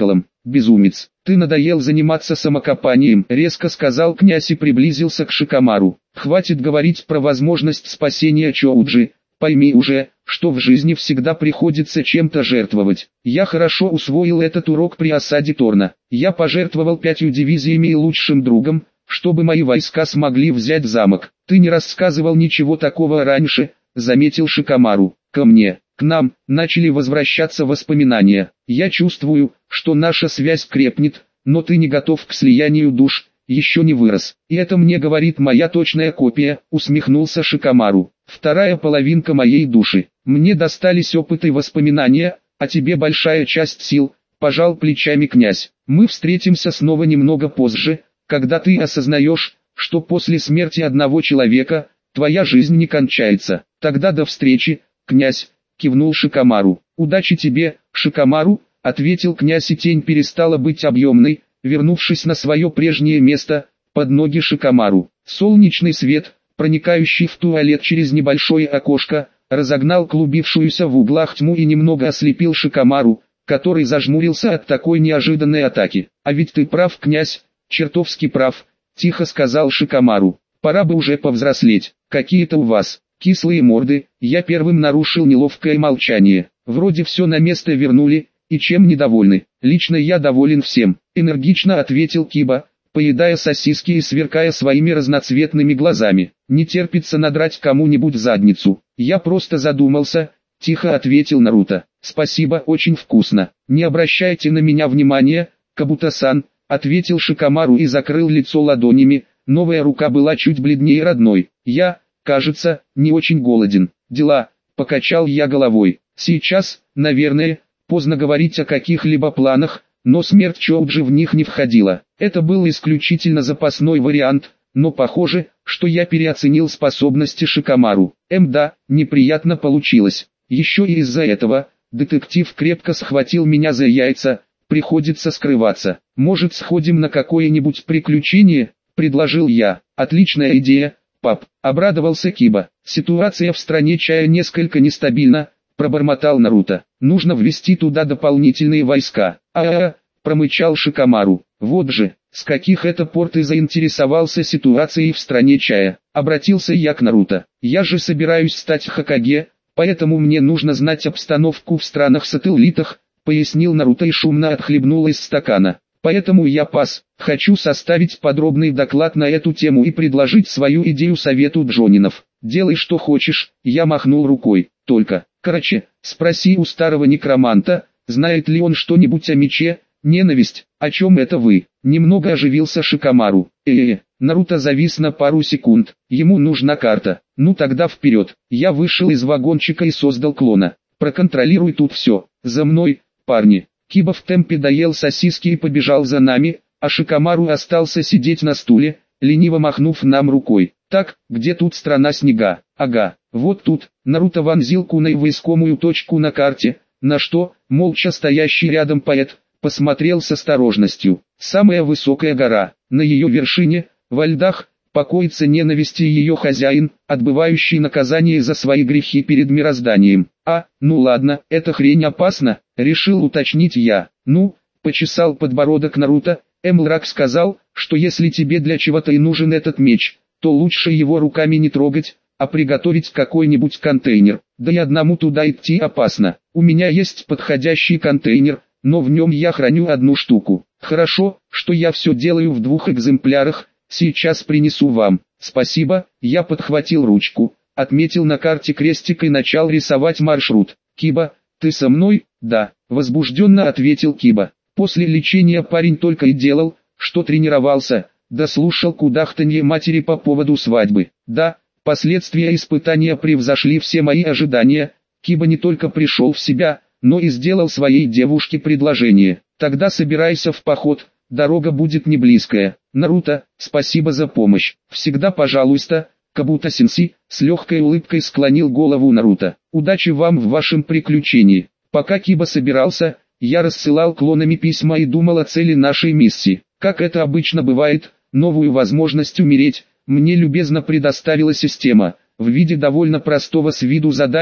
безумец, ты надоел заниматься самокопанием, резко сказал князь и приблизился к Шикомару. Хватит говорить про возможность спасения Чоуджи, пойми уже, что в жизни всегда приходится чем-то жертвовать. Я хорошо усвоил этот урок при осаде Торна. Я пожертвовал пятью дивизиями и лучшим другом, чтобы мои войска смогли взять замок. Ты не рассказывал ничего такого раньше, заметил Шикомару. Ко мне, к нам, начали возвращаться воспоминания. Я чувствую, что наша связь крепнет, но ты не готов к слиянию душ, еще не вырос. И это мне говорит моя точная копия, усмехнулся Шикомару. Вторая половинка моей души. Мне достались опыты и воспоминания, а тебе большая часть сил, пожал плечами князь. Мы встретимся снова немного позже, когда ты осознаешь, что после смерти одного человека, твоя жизнь не кончается. Тогда до встречи, князь, кивнул Шикомару. Удачи тебе, Шикомару, ответил князь, и тень перестала быть объемной, вернувшись на свое прежнее место, под ноги Шикомару. Солнечный свет, проникающий в туалет через небольшое окошко, разогнал клубившуюся в углах тьму и немного ослепил Шикомару, который зажмурился от такой неожиданной атаки. А ведь ты прав, князь, чертовски прав, тихо сказал Шикомару. Пора бы уже повзрослеть. Какие-то у вас кислые морды. Я первым нарушил неловкое молчание. Вроде все на место вернули, и чем недовольны? Лично я доволен всем, энергично ответил Киба, поедая сосиски и сверкая своими разноцветными глазами. Не терпится надрать кому-нибудь задницу. Я просто задумался, тихо ответил Наруто. Спасибо, очень вкусно. Не обращайте на меня внимания, Кабуто-сан, ответил Шикомару и закрыл лицо ладонями. Новая рука была чуть бледнее родной. Я, кажется, не очень голоден. Дела, покачал я головой. Сейчас, наверное, поздно говорить о каких-либо планах, но смерть Чоуджи в них не входила. Это был исключительно запасной вариант, но похоже, что я переоценил способности Шикомару. Эм да, неприятно получилось. Еще и из-за этого, детектив крепко схватил меня за яйца, приходится скрываться. Может, сходим на какое-нибудь приключение, предложил я. Отличная идея, пап, обрадовался Киба. Ситуация в стране чая несколько нестабильна, пробормотал Наруто. Нужно ввести туда дополнительные войска. А-а-а, промычал Шикомару. Вот же, с каких это пор ты заинтересовался ситуацией в стране чая? Обратился я к Наруто. Я же собираюсь стать Хокаге, поэтому мне нужно знать обстановку в странах-сателлитах, пояснил Наруто и шумно отхлебнул из стакана. Поэтому я пас, хочу составить подробный доклад на эту тему и предложить свою идею совету джонинов. Делай что хочешь, я махнул рукой. Только, короче, спроси у старого некроманта, знает ли он что-нибудь о мече, ненависть, о чем это вы? Немного оживился Шикомару. Э-э-э, Наруто завис на пару секунд, ему нужна карта. Ну тогда вперед, я вышел из вагончика и создал клона. Проконтролируй тут все, за мной, парни. Киба в темпе доел сосиски и побежал за нами, а Шикомару остался сидеть на стуле, лениво махнув нам рукой. Так, где тут страна снега? Ага, вот тут. Наруто вонзил куной в искомую точку на карте, на что, молча стоящий рядом поэт, посмотрел с осторожностью. Самая высокая гора, на ее вершине, во льдах, покоится ненависть и ее хозяин, отбывающий наказание за свои грехи перед мирозданием. А, ну ладно, эта хрень опасна, решил уточнить я. Ну, почесал подбородок Наруто, Эмлрак сказал, что если тебе для чего-то и нужен этот меч, то лучше его руками не трогать, а приготовить какой-нибудь контейнер. Да и одному туда идти опасно. У меня есть подходящий контейнер, но в нем я храню одну штуку. Хорошо, что я все делаю в двух экземплярах, сейчас принесу вам. Спасибо, я подхватил ручку, отметил на карте крестик и начал рисовать маршрут. Киба, ты со мной? Да, возбужденно ответил Киба. После лечения парень только и делал, что тренировался, да слушал кудахтанье матери по поводу свадьбы. Да, последствия испытания превзошли все мои ожидания. Киба не только пришел в себя, но и сделал своей девушке предложение. Тогда собирайся в поход, дорога будет не близкая. Наруто, спасибо за помощь. Всегда пожалуйста, Кабуто-сенсей, с легкой улыбкой склонил голову Наруто. Удачи вам в вашем приключении. Пока Киба собирался, я рассылал клонами письма и думал о цели нашей миссии. Как это обычно бывает, новую возможность умереть мне любезно предоставила система, в виде довольно простого с виду задания,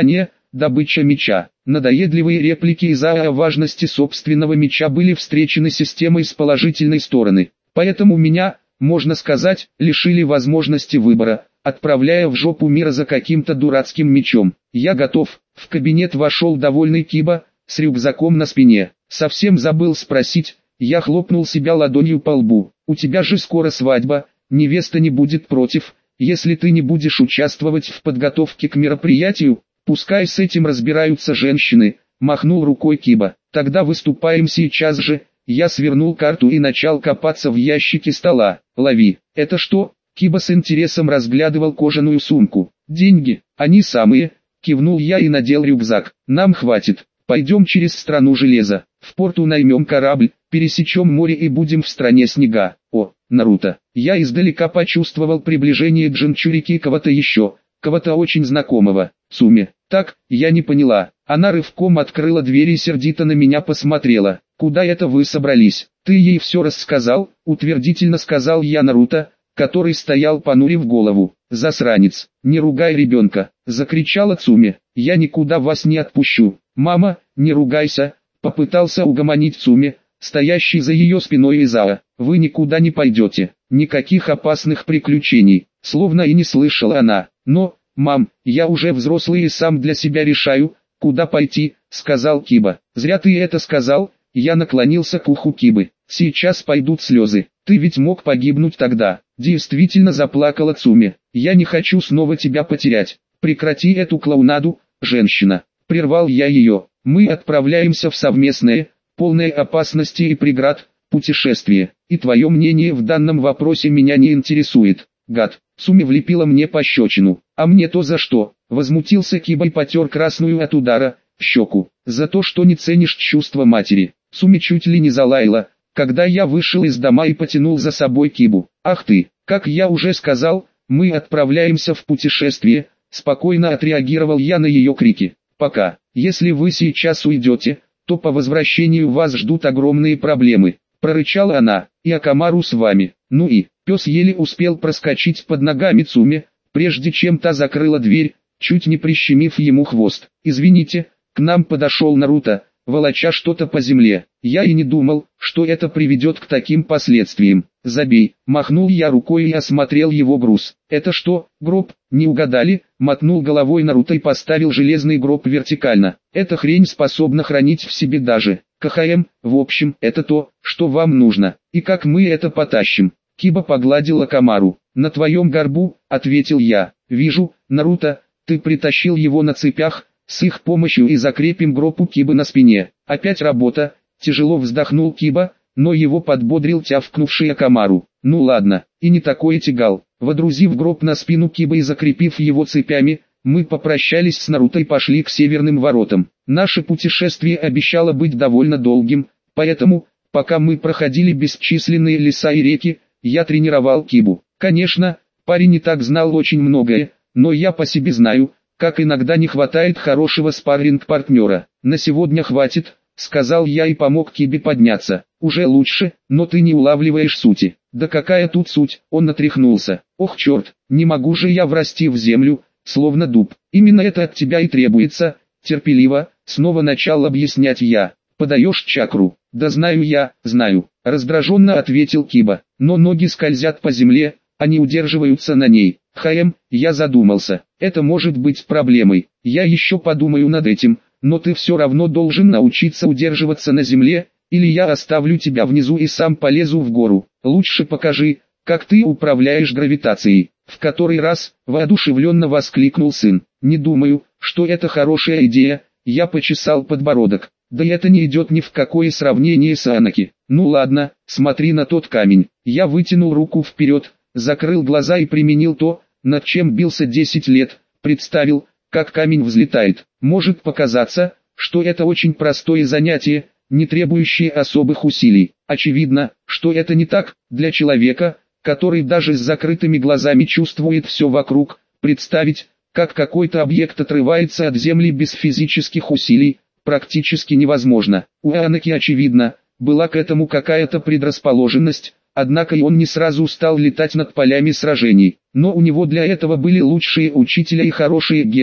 добыча меча. Надоедливые реплики из-за о важности собственного меча были встречены системой с положительной стороны. Поэтому меня, можно сказать, лишили возможности выбора, отправляя в жопу мира за каким-то дурацким мечом. Я готов. В кабинет вошел довольный Киба, с рюкзаком на спине. Совсем забыл спросить, я хлопнул себя ладонью по лбу. У тебя же скоро свадьба, невеста не будет против, если ты не будешь участвовать в подготовке к мероприятию? Пускай с этим разбираются женщины, махнул рукой Киба. Тогда выступаем сейчас же. Я свернул карту и начал копаться в ящике стола. Лови. Это что? Киба с интересом разглядывал кожаную сумку. Деньги, они самые. Кивнул я и надел рюкзак. Нам хватит. Пойдем через страну железа. В порту наймем корабль, пересечем море и будем в стране снега. О, Наруто. Я издалека почувствовал приближение Джинчурики кого-то еще, кого-то очень знакомого. Цуми. Так, я не поняла. Она рывком открыла дверь и сердито на меня посмотрела. Куда это вы собрались? Ты ей все рассказал? Утвердительно сказал я Наруто, который стоял понурив голову. Засранец, не ругай ребенка, закричала Цуми. Я никуда вас не отпущу. Мама, не ругайся, попытался угомонить Цуми, стоящий за ее спиной Изао. Вы никуда не пойдете, никаких опасных приключений, словно и не слышала она. Но, мам, я уже взрослый и сам для себя решаю, куда пойти, сказал Киба. Зря ты это сказал. Я наклонился к уху Кибы. Сейчас пойдут слезы. Ты ведь мог погибнуть тогда. Действительно заплакала Цуми. Я не хочу снова тебя потерять. Прекрати эту клоунаду, женщина. Прервал я ее. Мы отправляемся в совместное, полное опасности и преград, путешествие. И твое мнение в данном вопросе меня не интересует. Гад. Цуми влепила мне пощечину. А мне то за что? Возмутился Киба и потер красную от удара щеку. За то, что не ценишь чувства матери. Цуми чуть ли не залаяла, когда я вышел из дома и потянул за собой Кибу. Ах ты, как я уже сказал, мы отправляемся в путешествие, спокойно отреагировал я на ее крики. Пока, если вы сейчас уйдете, то по возвращению вас ждут огромные проблемы, прорычала она, и Акамару с вами. Ну и, пес еле успел проскочить под ногами Цуми, прежде чем та закрыла дверь, чуть не прищемив ему хвост. Извините, к нам подошел Наруто, волоча что-то по земле. Я и не думал, что это приведет к таким последствиям. Забей, махнул я рукой и осмотрел его груз. Это что, гроб? Не угадали? Мотнул головой Наруто и поставил железный гроб вертикально. Эта хрень способна хранить в себе даже КХМ. В общем, это то, что вам нужно. И как мы это потащим? Киба погладил Акамару. На твоем горбу, ответил я. Вижу, Наруто, ты притащил его на цепях. С их помощью и закрепим гроб у Кибы на спине. Опять работа, тяжело вздохнул Киба, но его подбодрил тявкнувший Акамару. Ну ладно, и не такой тягал. Водрузив гроб на спину Кибы и закрепив его цепями, мы попрощались с Наруто и пошли к северным воротам. Наше путешествие обещало быть довольно долгим, поэтому, пока мы проходили бесчисленные леса и реки, я тренировал Кибу. Конечно, парень и так знал очень многое, но я по себе знаю, как иногда не хватает хорошего спарринг-партнера. На сегодня хватит, сказал я и помог Кибе подняться. Уже лучше, но ты не улавливаешь сути. Да какая тут суть? Он натряхнулся. Ох черт, не могу же я врасти в землю, словно дуб. Именно это от тебя и требуется. Терпеливо, снова начал объяснять я. Подаешь чакру. Да знаю я, знаю. Раздраженно ответил Киба. Но ноги скользят по земле, они удерживаются на ней. Хаем, я задумался. Это может быть проблемой. Я еще подумаю над этим, но ты все равно должен научиться удерживаться на земле, или я оставлю тебя внизу и сам полезу в гору. Лучше покажи, как ты управляешь гравитацией. В который раз, воодушевленно воскликнул сын. Не думаю, что это хорошая идея. Я почесал подбородок. Да это не идет ни в какое сравнение с Анаки. Ну ладно, смотри на тот камень. Я вытянул руку вперед, закрыл глаза и применил то, над чем бился десять лет, представил, как камень взлетает. Может показаться, что это очень простое занятие, не требующее особых усилий. Очевидно, что это не так, для человека, который даже с закрытыми глазами чувствует все вокруг. Представить, как какой-то объект отрывается от земли без физических усилий, практически невозможно. У Анаки, очевидно, была к этому какая-то предрасположенность, однако и он не сразу стал летать над полями сражений. Но у него для этого были лучшие учителя и хорошие гены,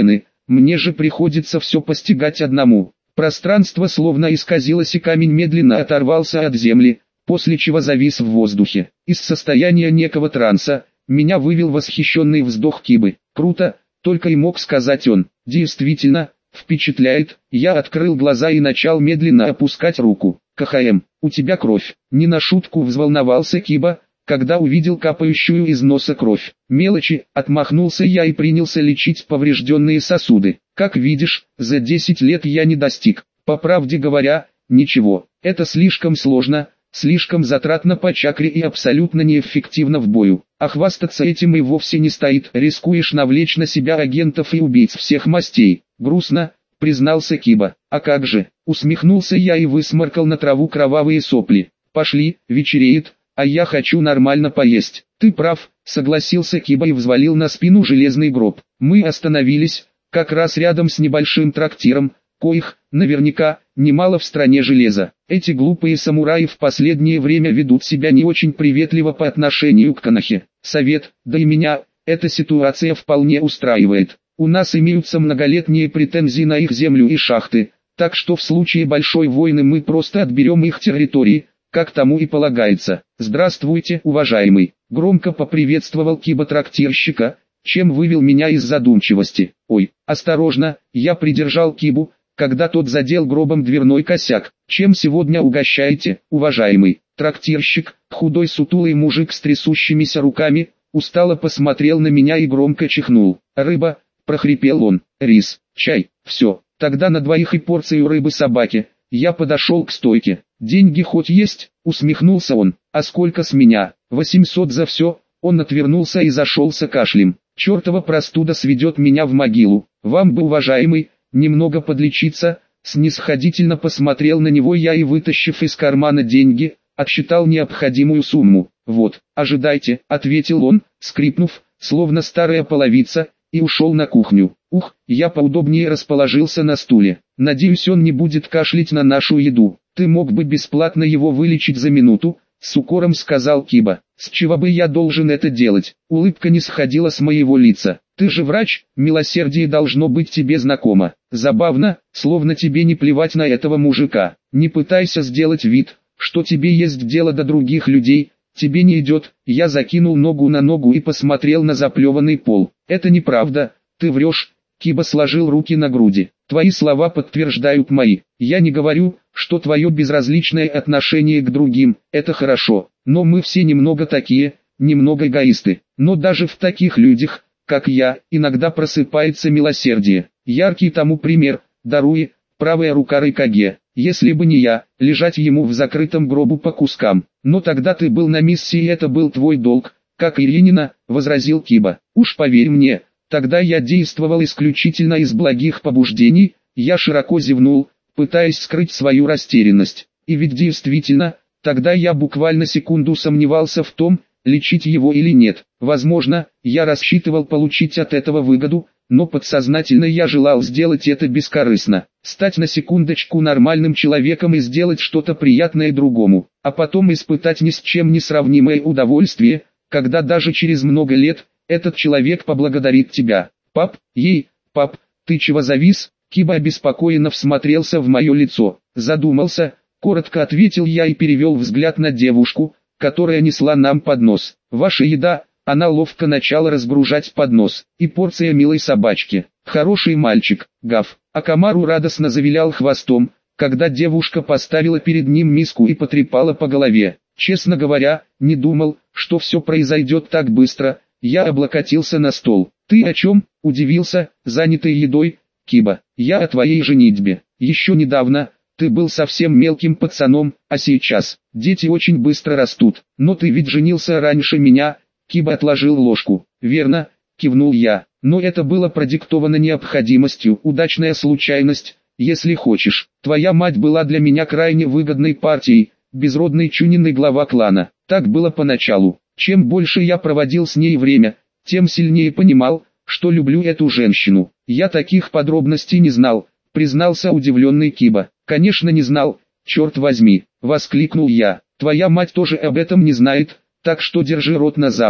мне же приходится все постигать одному. Пространство словно исказилось, и камень медленно оторвался от земли, после чего завис в воздухе. Из состояния некого транса меня вывел восхищенный вздох Кибы. «Круто!» — только и мог сказать он. «Действительно, впечатляет». Я открыл глаза и начал медленно опускать руку. «КХМ, у тебя кровь». Не на шутку взволновался Киба, когда увидел капающую из носа кровь. «Мелочи», — отмахнулся я и принялся лечить поврежденные сосуды. «Как видишь, за десять лет я не достиг. По правде говоря, ничего. Это слишком сложно, слишком затратно по чакре и абсолютно неэффективно в бою. А хвастаться этим и вовсе не стоит. Рискуешь навлечь на себя агентов и убийц всех мастей». «Грустно», — признался Киба. «А как же?» — усмехнулся я и высморкал на траву кровавые сопли. «Пошли, вечереет, а я хочу нормально поесть». «Ты прав», — согласился Киба и взвалил на спину железный гроб. Мы остановились как раз рядом с небольшим трактиром, коих, наверняка, немало в стране железа. Эти глупые самураи в последнее время ведут себя не очень приветливо по отношению к Конохе. Совет, да и меня, эта ситуация вполне устраивает. У нас имеются многолетние претензии на их землю и шахты, так что в случае большой войны мы просто отберем их территории, как тому и полагается. «Здравствуйте, уважаемый», — громко поприветствовал Киба трактирщика, чем вывел меня из задумчивости. «Ой, осторожно», — я придержал Кибу, когда тот задел гробом дверной косяк. «Чем сегодня угощаете, уважаемый?» Трактирщик, худой сутулый мужик с трясущимися руками, устало посмотрел на меня и громко чихнул. «Рыба», — прохрипел он, — «рис, чай, все, тогда на двоих и порцию рыбы собаке». Я подошел к стойке. «Деньги хоть есть?» — усмехнулся он. «А сколько с меня?» «Восемьсот за все». Он отвернулся и зашелся кашлем. «Чертова простуда сведет меня в могилу. Вам бы, уважаемый, немного подлечиться». Снисходительно посмотрел на него я и, вытащив из кармана деньги, отсчитал необходимую сумму. «Вот, ожидайте», — ответил он, скрипнув, словно старая половица, и ушел на кухню. Ух, я поудобнее расположился на стуле. «Надеюсь, он не будет кашлять на нашу еду. Ты мог бы бесплатно его вылечить за минуту», — с укором сказал Киба. «С чего бы я должен это делать?» Улыбка не сходила с моего лица. «Ты же врач, милосердие должно быть тебе знакомо. Забавно, словно тебе не плевать на этого мужика. Не пытайся сделать вид, что тебе есть дело до других людей. Тебе не идет». Я закинул ногу на ногу и посмотрел на заплеванный пол. «Это неправда, ты врешь». Киба сложил руки на груди. «Твои слова подтверждают мои. Я не говорю, что твое безразличное отношение к другим – это хорошо, но мы все немного такие, немного эгоисты. Но даже в таких людях, как я, иногда просыпается милосердие. Яркий тому пример – Даруи, правая рука Райкаге. Если бы не я, лежать ему в закрытом гробу по кускам. Но тогда ты был на миссии, и это был твой долг, как Иринина», – возразил Киба. «Уж поверь мне, тогда я действовал исключительно из благих побуждений». Я широко зевнул, пытаясь скрыть свою растерянность. И ведь действительно, тогда я буквально секунду сомневался в том, лечить его или нет. Возможно, я рассчитывал получить от этого выгоду, но подсознательно я желал сделать это бескорыстно. Стать на секундочку нормальным человеком и сделать что-то приятное другому, а потом испытать ни с чем не сравнимое удовольствие, когда даже через много лет этот человек поблагодарит тебя. «Пап, ей, пап, ты чего завис?» Киба обеспокоенно всмотрелся в мое лицо. «Задумался», — коротко ответил я и перевел взгляд на девушку, которая несла нам поднос. «Ваша еда». Она ловко начала разгружать поднос. «И порция милой собачки. Хороший мальчик, гав». Акамару радостно завилял хвостом, когда девушка поставила перед ним миску и потрепала по голове. Честно говоря, не думал, что все произойдет так быстро. Я облокотился на стол. «Ты о чем?» – удивился, занятый едой, Киба. «Я о твоей женитьбе. Еще недавно ты был совсем мелким пацаном, а сейчас дети очень быстро растут. Но ты ведь женился раньше меня». Киба отложил ложку. «Верно», – кивнул я. «Но это было продиктовано необходимостью, удачная случайность, если хочешь. Твоя мать была для меня крайне выгодной партией, безродный чунинный глава клана. Так было поначалу. Чем больше я проводил с ней время, тем сильнее понимал, что люблю эту женщину. Я таких подробностей не знал», — признался удивленный Киба. «Конечно не знал, черт возьми», — воскликнул я. «Твоя мать тоже об этом не знает, так что держи рот на замке».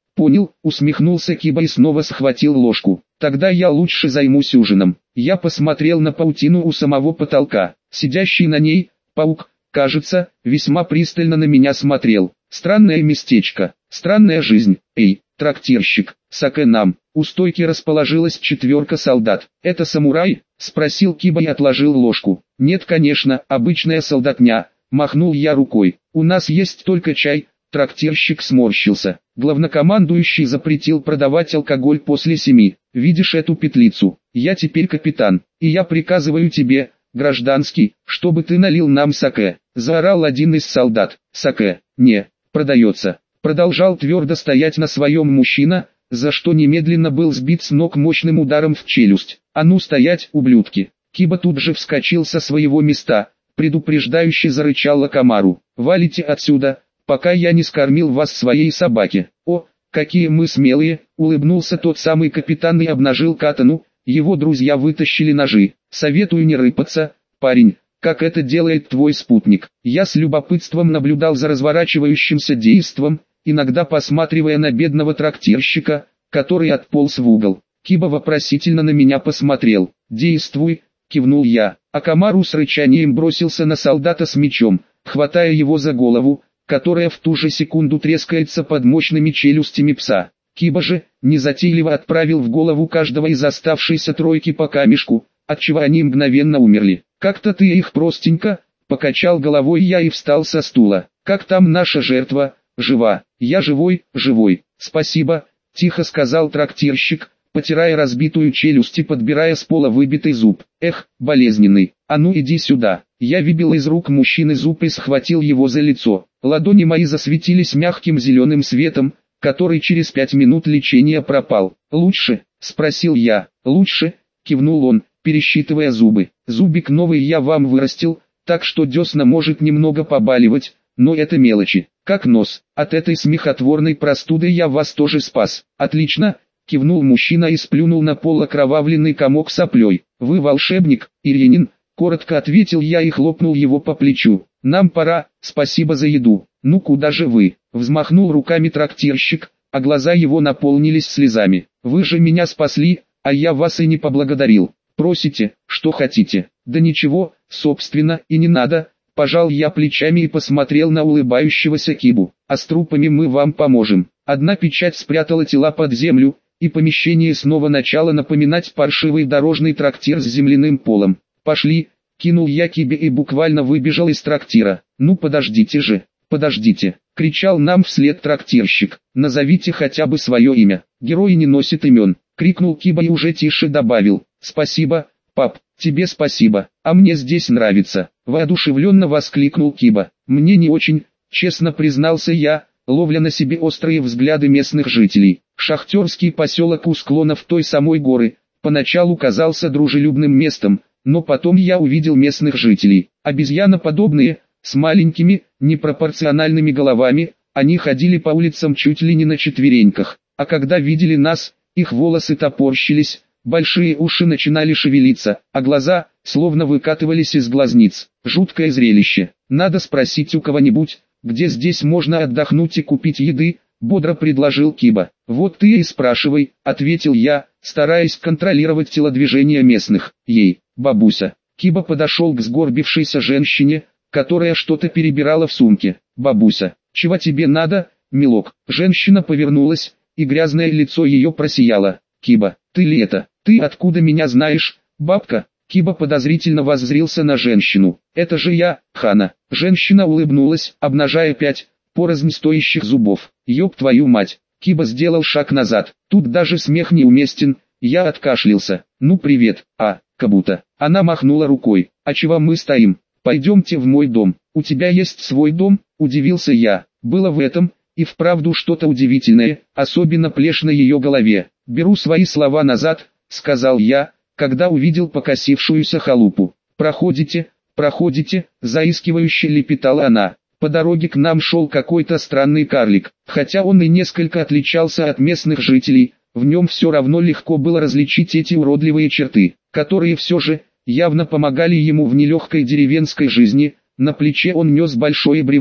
Понял, усмехнулся Киба и снова схватил ложку. Тогда я лучше займусь ужином. Я посмотрел на паутину у самого потолка. Сидящий на ней, паук, кажется, весьма пристально на меня смотрел. Странное местечко, странная жизнь. Эй, трактирщик, саке нам. У стойки расположилась четверка солдат. Это самурай? Спросил Киба и отложил ложку. Нет, конечно, обычная солдатня. Махнул я рукой. У нас есть только чай. Трактирщик сморщился. Главнокомандующий запретил продавать алкоголь после семи. Видишь эту петлицу? Я теперь капитан, и я приказываю тебе, гражданский, чтобы ты налил нам саке. Заорал один из солдат. Саке, не, продается. Продолжал твердо стоять на своем мужчина, за что немедленно был сбит с ног мощным ударом в челюсть. А ну стоять, ублюдки. Киба тут же вскочил со своего места, предупреждающе зарычал Акамару. Валите отсюда, пока я не скормил вас своей собаке. О, какие мы смелые, улыбнулся тот самый капитан и обнажил катану. Его друзья вытащили ножи. Советую не рыпаться, парень, как это делает твой спутник. Я с любопытством наблюдал за разворачивающимся действом, иногда посматривая на бедного трактирщика, который отполз в угол. Киба вопросительно на меня посмотрел. «Действуй», — кивнул я. Акамару с рычанием бросился на солдата с мечом, хватая его за голову, которая в ту же секунду трескается под мощными челюстями пса. Киба же, незатейливо отправил в голову каждого из оставшейся тройки по камешку, отчего они мгновенно умерли. «Как-то ты их простенько», — покачал головой я и встал со стула. «Как там наша жертва? Жива?» «Я живой, живой, спасибо», — тихо сказал трактирщик, потирая разбитую челюсть и подбирая с пола выбитый зуб. «Эх, болезненный, а ну иди сюда». Я выбил из рук мужчины зуб и схватил его за лицо. Ладони мои засветились мягким зеленым светом, который через пять минут лечения пропал. «Лучше?» — спросил я. «Лучше?» — кивнул он, пересчитывая зубы. «Зубик новый я вам вырастил, так что десна может немного побаливать, но это мелочи. Как нос. От этой смехотворной простуды я вас тоже спас». «Отлично!» — кивнул мужчина и сплюнул на пол окровавленный комок соплей. «Вы волшебник, Иринин?» — коротко ответил я и хлопнул его по плечу. «Нам пора, спасибо за еду». «Ну куда же вы?» — взмахнул руками трактирщик, а глаза его наполнились слезами. «Вы же меня спасли, а я вас и не поблагодарил. Просите, что хотите». «Да ничего, собственно, и не надо». Пожал я плечами и посмотрел на улыбающегося Кибу. «А с трупами мы вам поможем». Одна печать спрятала тела под землю, и помещение снова начало напоминать паршивый дорожный трактир с земляным полом. «Пошли», — кинул я Кибе и буквально выбежал из трактира. «Ну подождите же, подождите», — кричал нам вслед трактирщик. «Назовите хотя бы свое имя». «Герои не носят имен», — крикнул Киба и уже тише добавил. «Спасибо, пап, тебе спасибо, а мне здесь нравится», — воодушевленно воскликнул Киба. «Мне не очень», — честно признался я, ловля на себе острые взгляды местных жителей. Шахтерский поселок у склонов той самой горы поначалу казался дружелюбным местом, но потом я увидел местных жителей. Обезьяноподобные, с маленькими, непропорциональными головами, они ходили по улицам чуть ли не на четвереньках, а когда видели нас, их волосы топорщились, большие уши начинали шевелиться, а глаза, словно выкатывались из глазниц. Жуткое зрелище. «Надо спросить у кого-нибудь, где здесь можно отдохнуть и купить еды», — бодро предложил Киба. «Вот ты и спрашивай», — ответил я, стараясь контролировать телодвижения местных. «Ей, бабуся». Киба подошел к сгорбившейся женщине, которая что-то перебирала в сумке. «Бабуся, чего тебе надо, милок?» Женщина повернулась, и грязное лицо ее просияло. «Киба, ты ли это? Ты откуда меня знаешь, бабка?» Киба подозрительно воззрился на женщину. «Это же я, Хана». Женщина улыбнулась, обнажая пять порознь стоящих зубов. «Ёб твою мать!» Киба сделал шаг назад. Тут даже смех неуместен. Я откашлялся. «Ну привет, а, Кабута». Она махнула рукой. «А чего мы стоим? Пойдемте в мой дом». «У тебя есть свой дом?» – удивился я. Было в этом и вправду что-то удивительное, особенно плешь на ее голове. «Беру свои слова назад», – сказал я, когда увидел покосившуюся халупу. «Проходите, проходите», – заискивающе лепетала она. По дороге к нам шел какой-то странный карлик. Хотя он и несколько отличался от местных жителей, в нем все равно легко было различить эти уродливые черты, которые все же явно помогали ему в нелегкой деревенской жизни. На плече он нес большое бревно.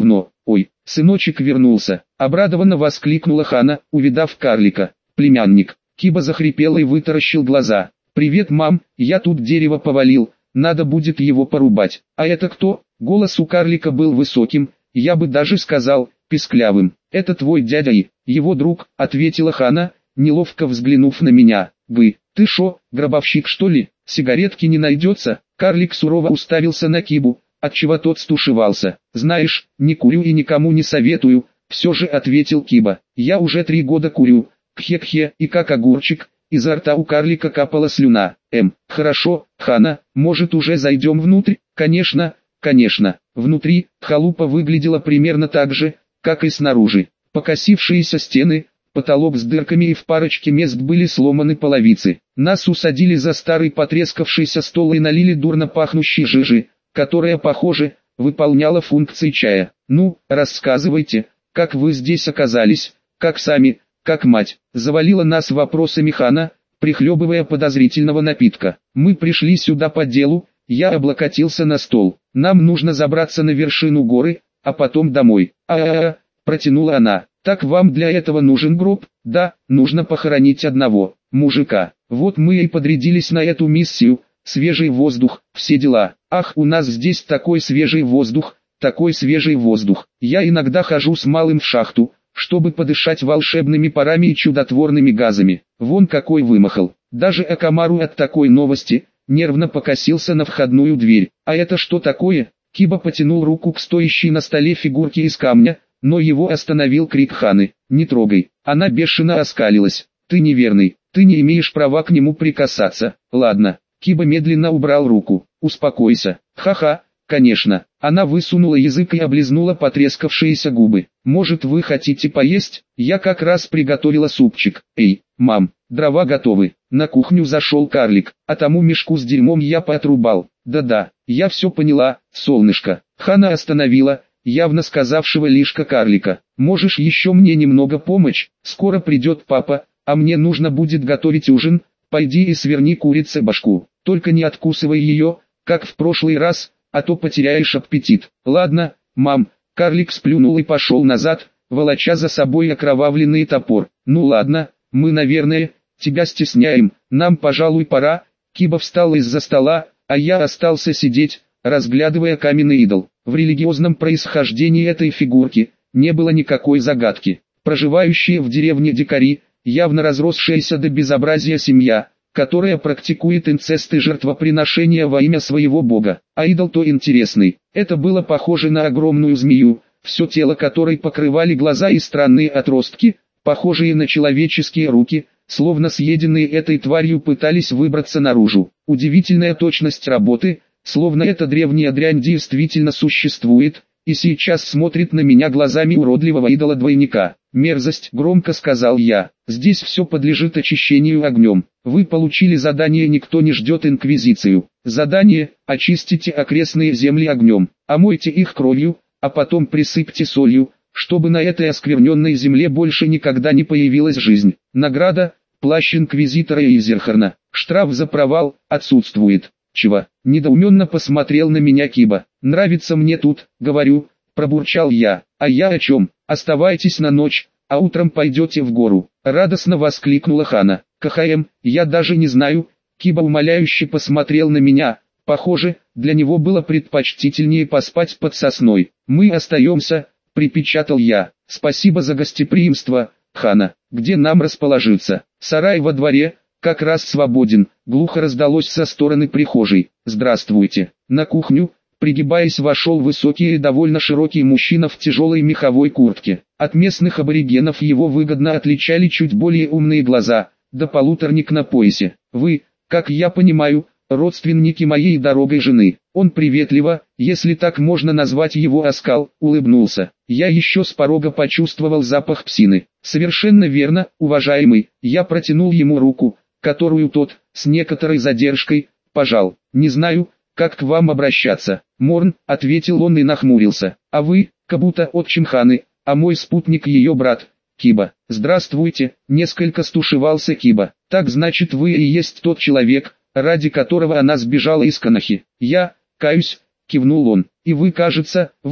Ой, сыночек вернулся. Обрадованно воскликнула Хана, увидав карлика. Племянник. Киба захрипел и вытаращил глаза. «Привет, мам, я тут дерево повалил, надо будет его порубать». «А это кто?» Голос у карлика был высоким, я бы даже сказал, писклявым. «Это твой дядя и его друг», — ответила Хана, неловко взглянув на меня. «Вы, ты шо, гробовщик что ли? Сигаретки не найдется?» Карлик сурово уставился на Кибу, отчего тот стушевался. «Знаешь, не курю и никому не советую», — все же ответил Киба. «Я уже три года курю, кхе-кхе, и как огурчик». Изо рта у карлика капала слюна. «Эм, хорошо, Хана, может уже зайдем внутрь?» «Конечно, конечно». Внутри, халупа выглядела примерно так же, как и снаружи. Покосившиеся стены, потолок с дырками и в парочке мест были сломаны половицы. Нас усадили за старый потрескавшийся стол и налили дурно пахнущей жижи, которая, похоже, выполняла функции чая. «Ну, рассказывайте, как вы здесь оказались, как сами, как мать», завалила нас вопросами Хана, прихлебывая подозрительного напитка. «Мы пришли сюда по делу», я облокотился на стол. «Нам нужно забраться на вершину горы, а потом домой». «А-а-а», протянула она. «Так вам для этого нужен гроб?» «Да, нужно похоронить одного мужика. Вот мы и подрядились на эту миссию. Свежий воздух, все дела. Ах, у нас здесь такой свежий воздух, такой свежий воздух. Я иногда хожу с малым в шахту, чтобы подышать волшебными парами и чудотворными газами. Вон какой вымахал». Даже Акамару от такой новости нервно покосился на входную дверь. «А это что такое?» Киба потянул руку к стоящей на столе фигурке из камня, но его остановил крик Ханы. «Не трогай». Она бешено оскалилась. «Ты неверный, ты не имеешь права к нему прикасаться». «Ладно». Киба медленно убрал руку. «Успокойся». «Ха-ха, конечно». Она высунула язык и облизнула потрескавшиеся губы. «Может, вы хотите поесть? Я как раз приготовила супчик». «Эй, мам, дрова готовы». На кухню зашел карлик, а тому мешку с дерьмом я поотрубал. «Да-да, я все поняла, солнышко». Хана остановила, явно сказавшего лишка карлика. «Можешь еще мне немного помочь? Скоро придет папа, а мне нужно будет готовить ужин. Пойди и сверни курице башку, только не откусывай ее, как в прошлый раз, а то потеряешь аппетит». «Ладно, мам». Карлик сплюнул и пошел назад, волоча за собой окровавленный топор. «Ну ладно, мы, наверное, тебя стесняем, нам, пожалуй, пора». Киба встал из-за стола, а я остался сидеть, разглядывая каменный идол. В религиозном происхождении этой фигурки не было никакой загадки. Проживающие в деревне дикари, явно разросшаяся до безобразия семья, которая практикует инцест и жертвоприношения во имя своего бога. А идол-то интересный. Это было похоже на огромную змею, все тело которой покрывали глаза и странные отростки, похожие на человеческие руки, словно съеденные этой тварью пытались выбраться наружу. Удивительная точность работы, словно эта древняя дрянь действительно существует, и сейчас смотрит на меня глазами уродливого идола-двойника. «Мерзость», — громко сказал я, — «здесь все подлежит очищению огнем. Вы получили задание, никто не ждет инквизицию. Задание — очистите окрестные земли огнем, омойте их кровью, а потом присыпьте солью, чтобы на этой оскверненной земле больше никогда не появилась жизнь. Награда — плащ инквизитора Изерхарна. Штраф за провал — отсутствует». «Чего?» — недоуменно посмотрел на меня Киба. «Нравится мне тут, говорю», — пробурчал я. «А я о чем? Оставайтесь на ночь, а утром пойдете в гору», — радостно воскликнула Хана. «КХМ, я даже не знаю». Киба умоляюще посмотрел на меня. Похоже, для него было предпочтительнее поспать под сосной. «Мы остаемся», — припечатал я. «Спасибо за гостеприимство, Хана. Где нам расположиться?» «Сарай во дворе, как раз свободен», — глухо раздалось со стороны прихожей. «Здравствуйте». На кухню, пригибаясь, вошел высокий и довольно широкий мужчина в тяжелой меховой куртке. От местных аборигенов его выгодно отличали чуть более умные глаза, да полуторник на поясе. «Вы, как я понимаю, родственники моей дорогой жены». Он приветливо, если так можно назвать его оскал, улыбнулся. Я еще с порога почувствовал запах псины. «Совершенно верно, уважаемый». Я протянул ему руку, которую тот, с некоторой задержкой, пожал. «Не знаю, как к вам обращаться». «Морн», — ответил он и нахмурился. «А вы, как будто отчим Ханы, а мой спутник ее брат, Киба». «Здравствуйте», — несколько стушевался Киба. «Так значит, вы и есть тот человек, ради которого она сбежала из Канахи». «Я, каюсь», — кивнул он. «И вы, кажется, воин».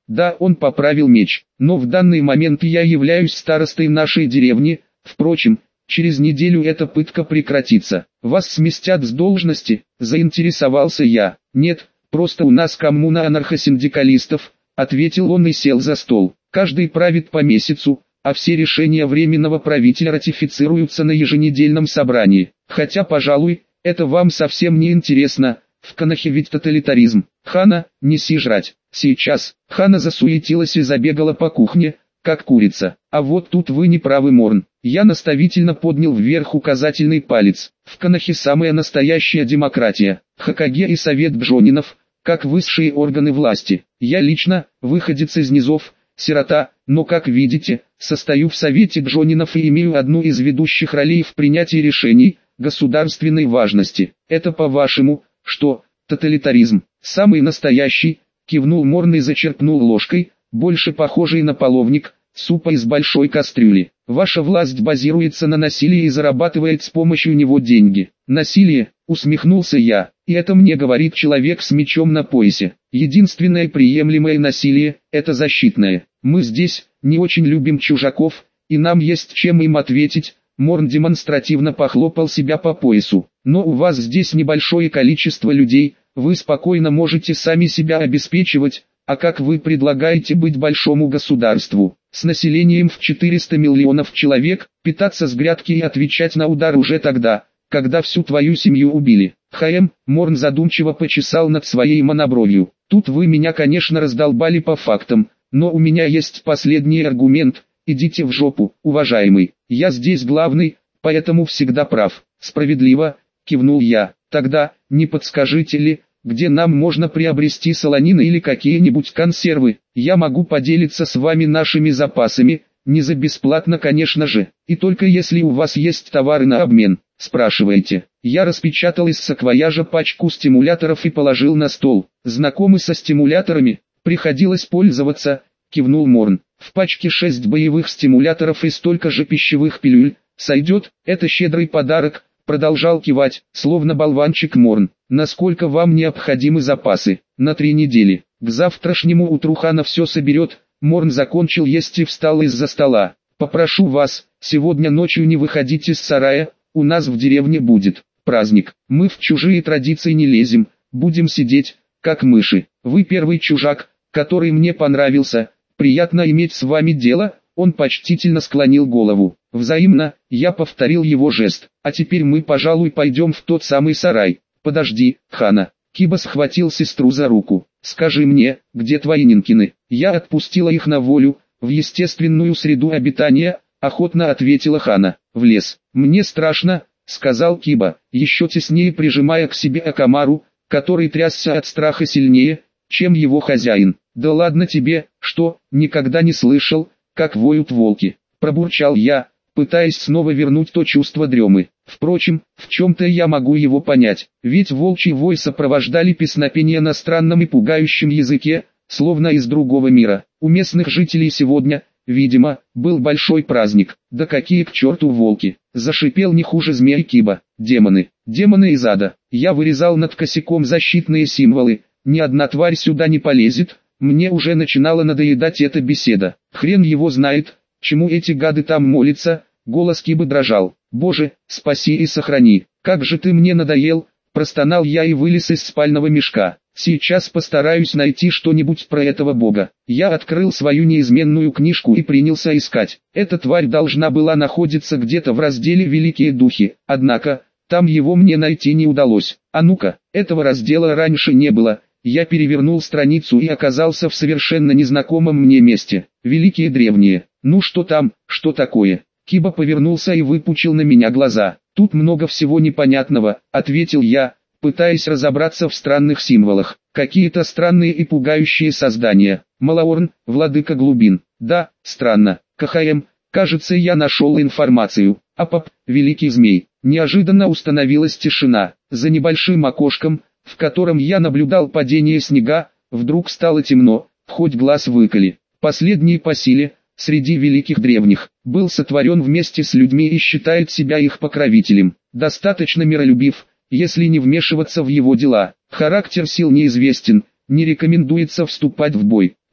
Да, он поправил меч, но в данный момент я являюсь старостой нашей деревни, впрочем, через неделю эта пытка прекратится. Вас сместят с должности, заинтересовался я. Нет, просто у нас коммуна анархосиндикалистов, ответил он и сел за стол. Каждый правит по месяцу, а все решения Временного правителя ратифицируются на еженедельном собрании. Хотя, пожалуй, это вам совсем не интересно, в Конахе ведь тоталитаризм. Хана, неси жрать. Сейчас. Хана засуетилась и забегала по кухне, как курица. А вот тут вы не правы, Морн. Я наставительно поднял вверх указательный палец. В Конахе самая настоящая демократия. Хокаге и Совет Джонинов, как высшие органы власти. Я лично, выходец из низов, сирота, но, как видите, состою в Совете Джонинов и имею одну из ведущих ролей в принятии решений государственной важности. Это, по-вашему, что, тоталитаризм? Самый настоящий, кивнул Морн и зачерпнул ложкой, больше похожий на половник, супа из большой кастрюли. Ваша власть базируется на насилии и зарабатывает с помощью него деньги. Насилие, усмехнулся я, и это мне говорит человек с мечом на поясе. Единственное приемлемое насилие – это защитное. Мы здесь не очень любим чужаков, и нам есть чем им ответить. Морн демонстративно похлопал себя по поясу. Но у вас здесь небольшое количество людей, вы спокойно можете сами себя обеспечивать, а как вы предлагаете быть большому государству, с населением в четыреста миллионов человек, питаться с грядки и отвечать на удар уже тогда, когда всю твою семью убили? Хаем, Морн задумчиво почесал над своей монобровью. Тут вы меня, конечно, раздолбали по фактам, но у меня есть последний аргумент. Идите в жопу, уважаемый, я здесь главный, поэтому всегда прав. Справедливо, кивнул я. Тогда, не подскажите ли, где нам можно приобрести солонины или какие-нибудь консервы? Я могу поделиться с вами нашими запасами, не за бесплатно, конечно же, и только если у вас есть товары на обмен. Спрашивайте. Я распечатал из саквояжа пачку стимуляторов и положил на стол. Знакомы со стимуляторами? Приходилось пользоваться, кивнул Морн. В пачке шесть боевых стимуляторов и столько же пищевых пилюль. Сойдет, это щедрый подарок, продолжал кивать, словно болванчик Морн. Насколько вам необходимы запасы? На три недели. К завтрашнему утру Хана все соберет. Морн закончил есть и встал из-за стола. Попрошу вас, сегодня ночью не выходить из сарая, у нас в деревне будет праздник. Мы в чужие традиции не лезем, будем сидеть, как мыши. Вы первый чужак, который мне понравился. Приятно иметь с вами дело. Он почтительно склонил голову. Взаимно, я повторил его жест. А теперь мы, пожалуй, пойдем в тот самый сарай. Подожди, Хана. Киба схватил сестру за руку. Скажи мне, где твои нинкины? Я отпустила их на волю, в естественную среду обитания, охотно ответила Хана. В лес. Мне страшно, сказал Киба, еще теснее прижимая к себе Акамару, который трясся от страха сильнее, чем его хозяин. Да ладно тебе, что, никогда не слышал, как воют волки, пробурчал я, пытаясь снова вернуть то чувство дремы. Впрочем, в чем-то я могу его понять, ведь волчий вой сопровождали песнопения на странном и пугающем языке, словно из другого мира. У местных жителей сегодня, видимо, был большой праздник. Да какие к черту волки, зашипел не хуже змей Киба. Демоны, демоны из ада. Я вырезал над косяком защитные символы, ни одна тварь сюда не полезет. Мне уже начинала надоедать эта беседа. Хрен его знает, чему эти гады там молятся. Голос Кибы дрожал. Боже, спаси и сохрани. Как же ты мне надоел, простонал я и вылез из спального мешка. Сейчас постараюсь найти что-нибудь про этого бога. Я открыл свою неизменную книжку и принялся искать. Эта тварь должна была находиться где-то в разделе «Великие духи», однако, там его мне найти не удалось. А ну-ка, этого раздела раньше не было. Я перевернул страницу и оказался в совершенно незнакомом мне месте. Великие древние. Ну что там, что такое? Киба повернулся и выпучил на меня глаза. Тут много всего непонятного, ответил я, пытаясь разобраться в странных символах. Какие-то странные и пугающие создания. Малаорн, владыка глубин. Да, странно. КХМ, кажется, я нашел информацию. Апап, великий змей. Неожиданно установилась тишина. За небольшим окошком, в котором я наблюдал падение снега, вдруг стало темно, хоть глаз выколи. Последний по силе, среди великих древних, был сотворен вместе с людьми и считает себя их покровителем. Достаточно миролюбив, если не вмешиваться в его дела. Характер сил неизвестен, не рекомендуется вступать в бой. П.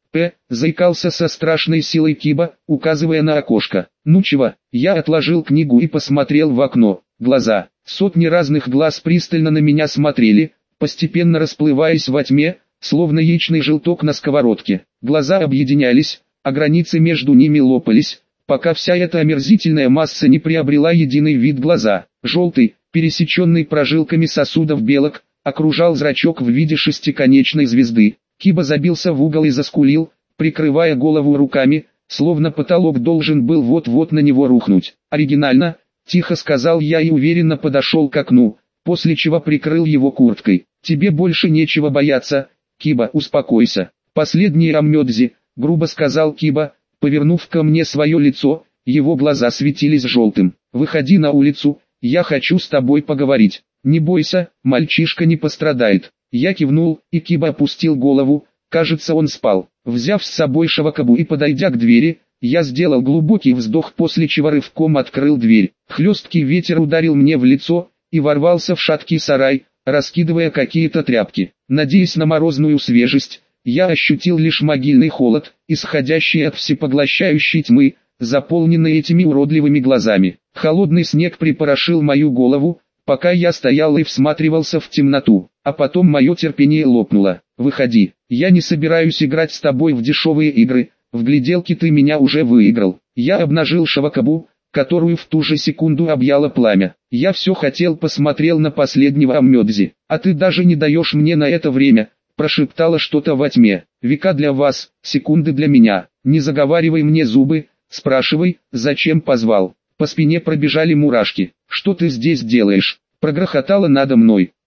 П, заикался со страшной силой Киба, указывая на окошко. Ну чего, я отложил книгу и посмотрел в окно. Глаза, сотни разных глаз пристально на меня смотрели, постепенно расплываясь во тьме, словно яичный желток на сковородке. Глаза объединялись, а границы между ними лопались, пока вся эта омерзительная масса не приобрела единый вид глаза. Желтый, пересеченный прожилками сосудов белок, окружал зрачок в виде шестиконечной звезды. Киба забился в угол и заскулил, прикрывая голову руками, словно потолок должен был вот-вот на него рухнуть. «Оригинально», — тихо сказал я и уверенно подошел к окну, после чего прикрыл его курткой. «Тебе больше нечего бояться, Киба, успокойся». «Последний Аммёдзи», — грубо сказал Киба, повернув ко мне свое лицо, его глаза светились желтым. «Выходи на улицу, я хочу с тобой поговорить». «Не бойся, мальчишка не пострадает». Я кивнул, и Киба опустил голову, кажется он спал. Взяв с собой Шавакабу и подойдя к двери, я сделал глубокий вздох, после чего рывком открыл дверь. Хлесткий ветер ударил мне в лицо и ворвался в шаткий сарай, раскидывая какие-то тряпки. Надеясь на морозную свежесть, я ощутил лишь могильный холод, исходящий от всепоглощающей тьмы, заполненной этими уродливыми глазами. Холодный снег припорошил мою голову, пока я стоял и всматривался в темноту, а потом мое терпение лопнуло. «Выходи, я не собираюсь играть с тобой в дешевые игры, в гляделки ты меня уже выиграл». Я обнажил Шавакабу, которую в ту же секунду объяло пламя. «Я все хотел, посмотрел на последнего Аммёдзи, а ты даже не даешь мне на это время», прошептала что-то во тьме. «Века для вас, секунды для меня, не заговаривай мне зубы, спрашивай, зачем позвал». По спине пробежали мурашки. «Что ты здесь делаешь?» Прогрохотало надо мной.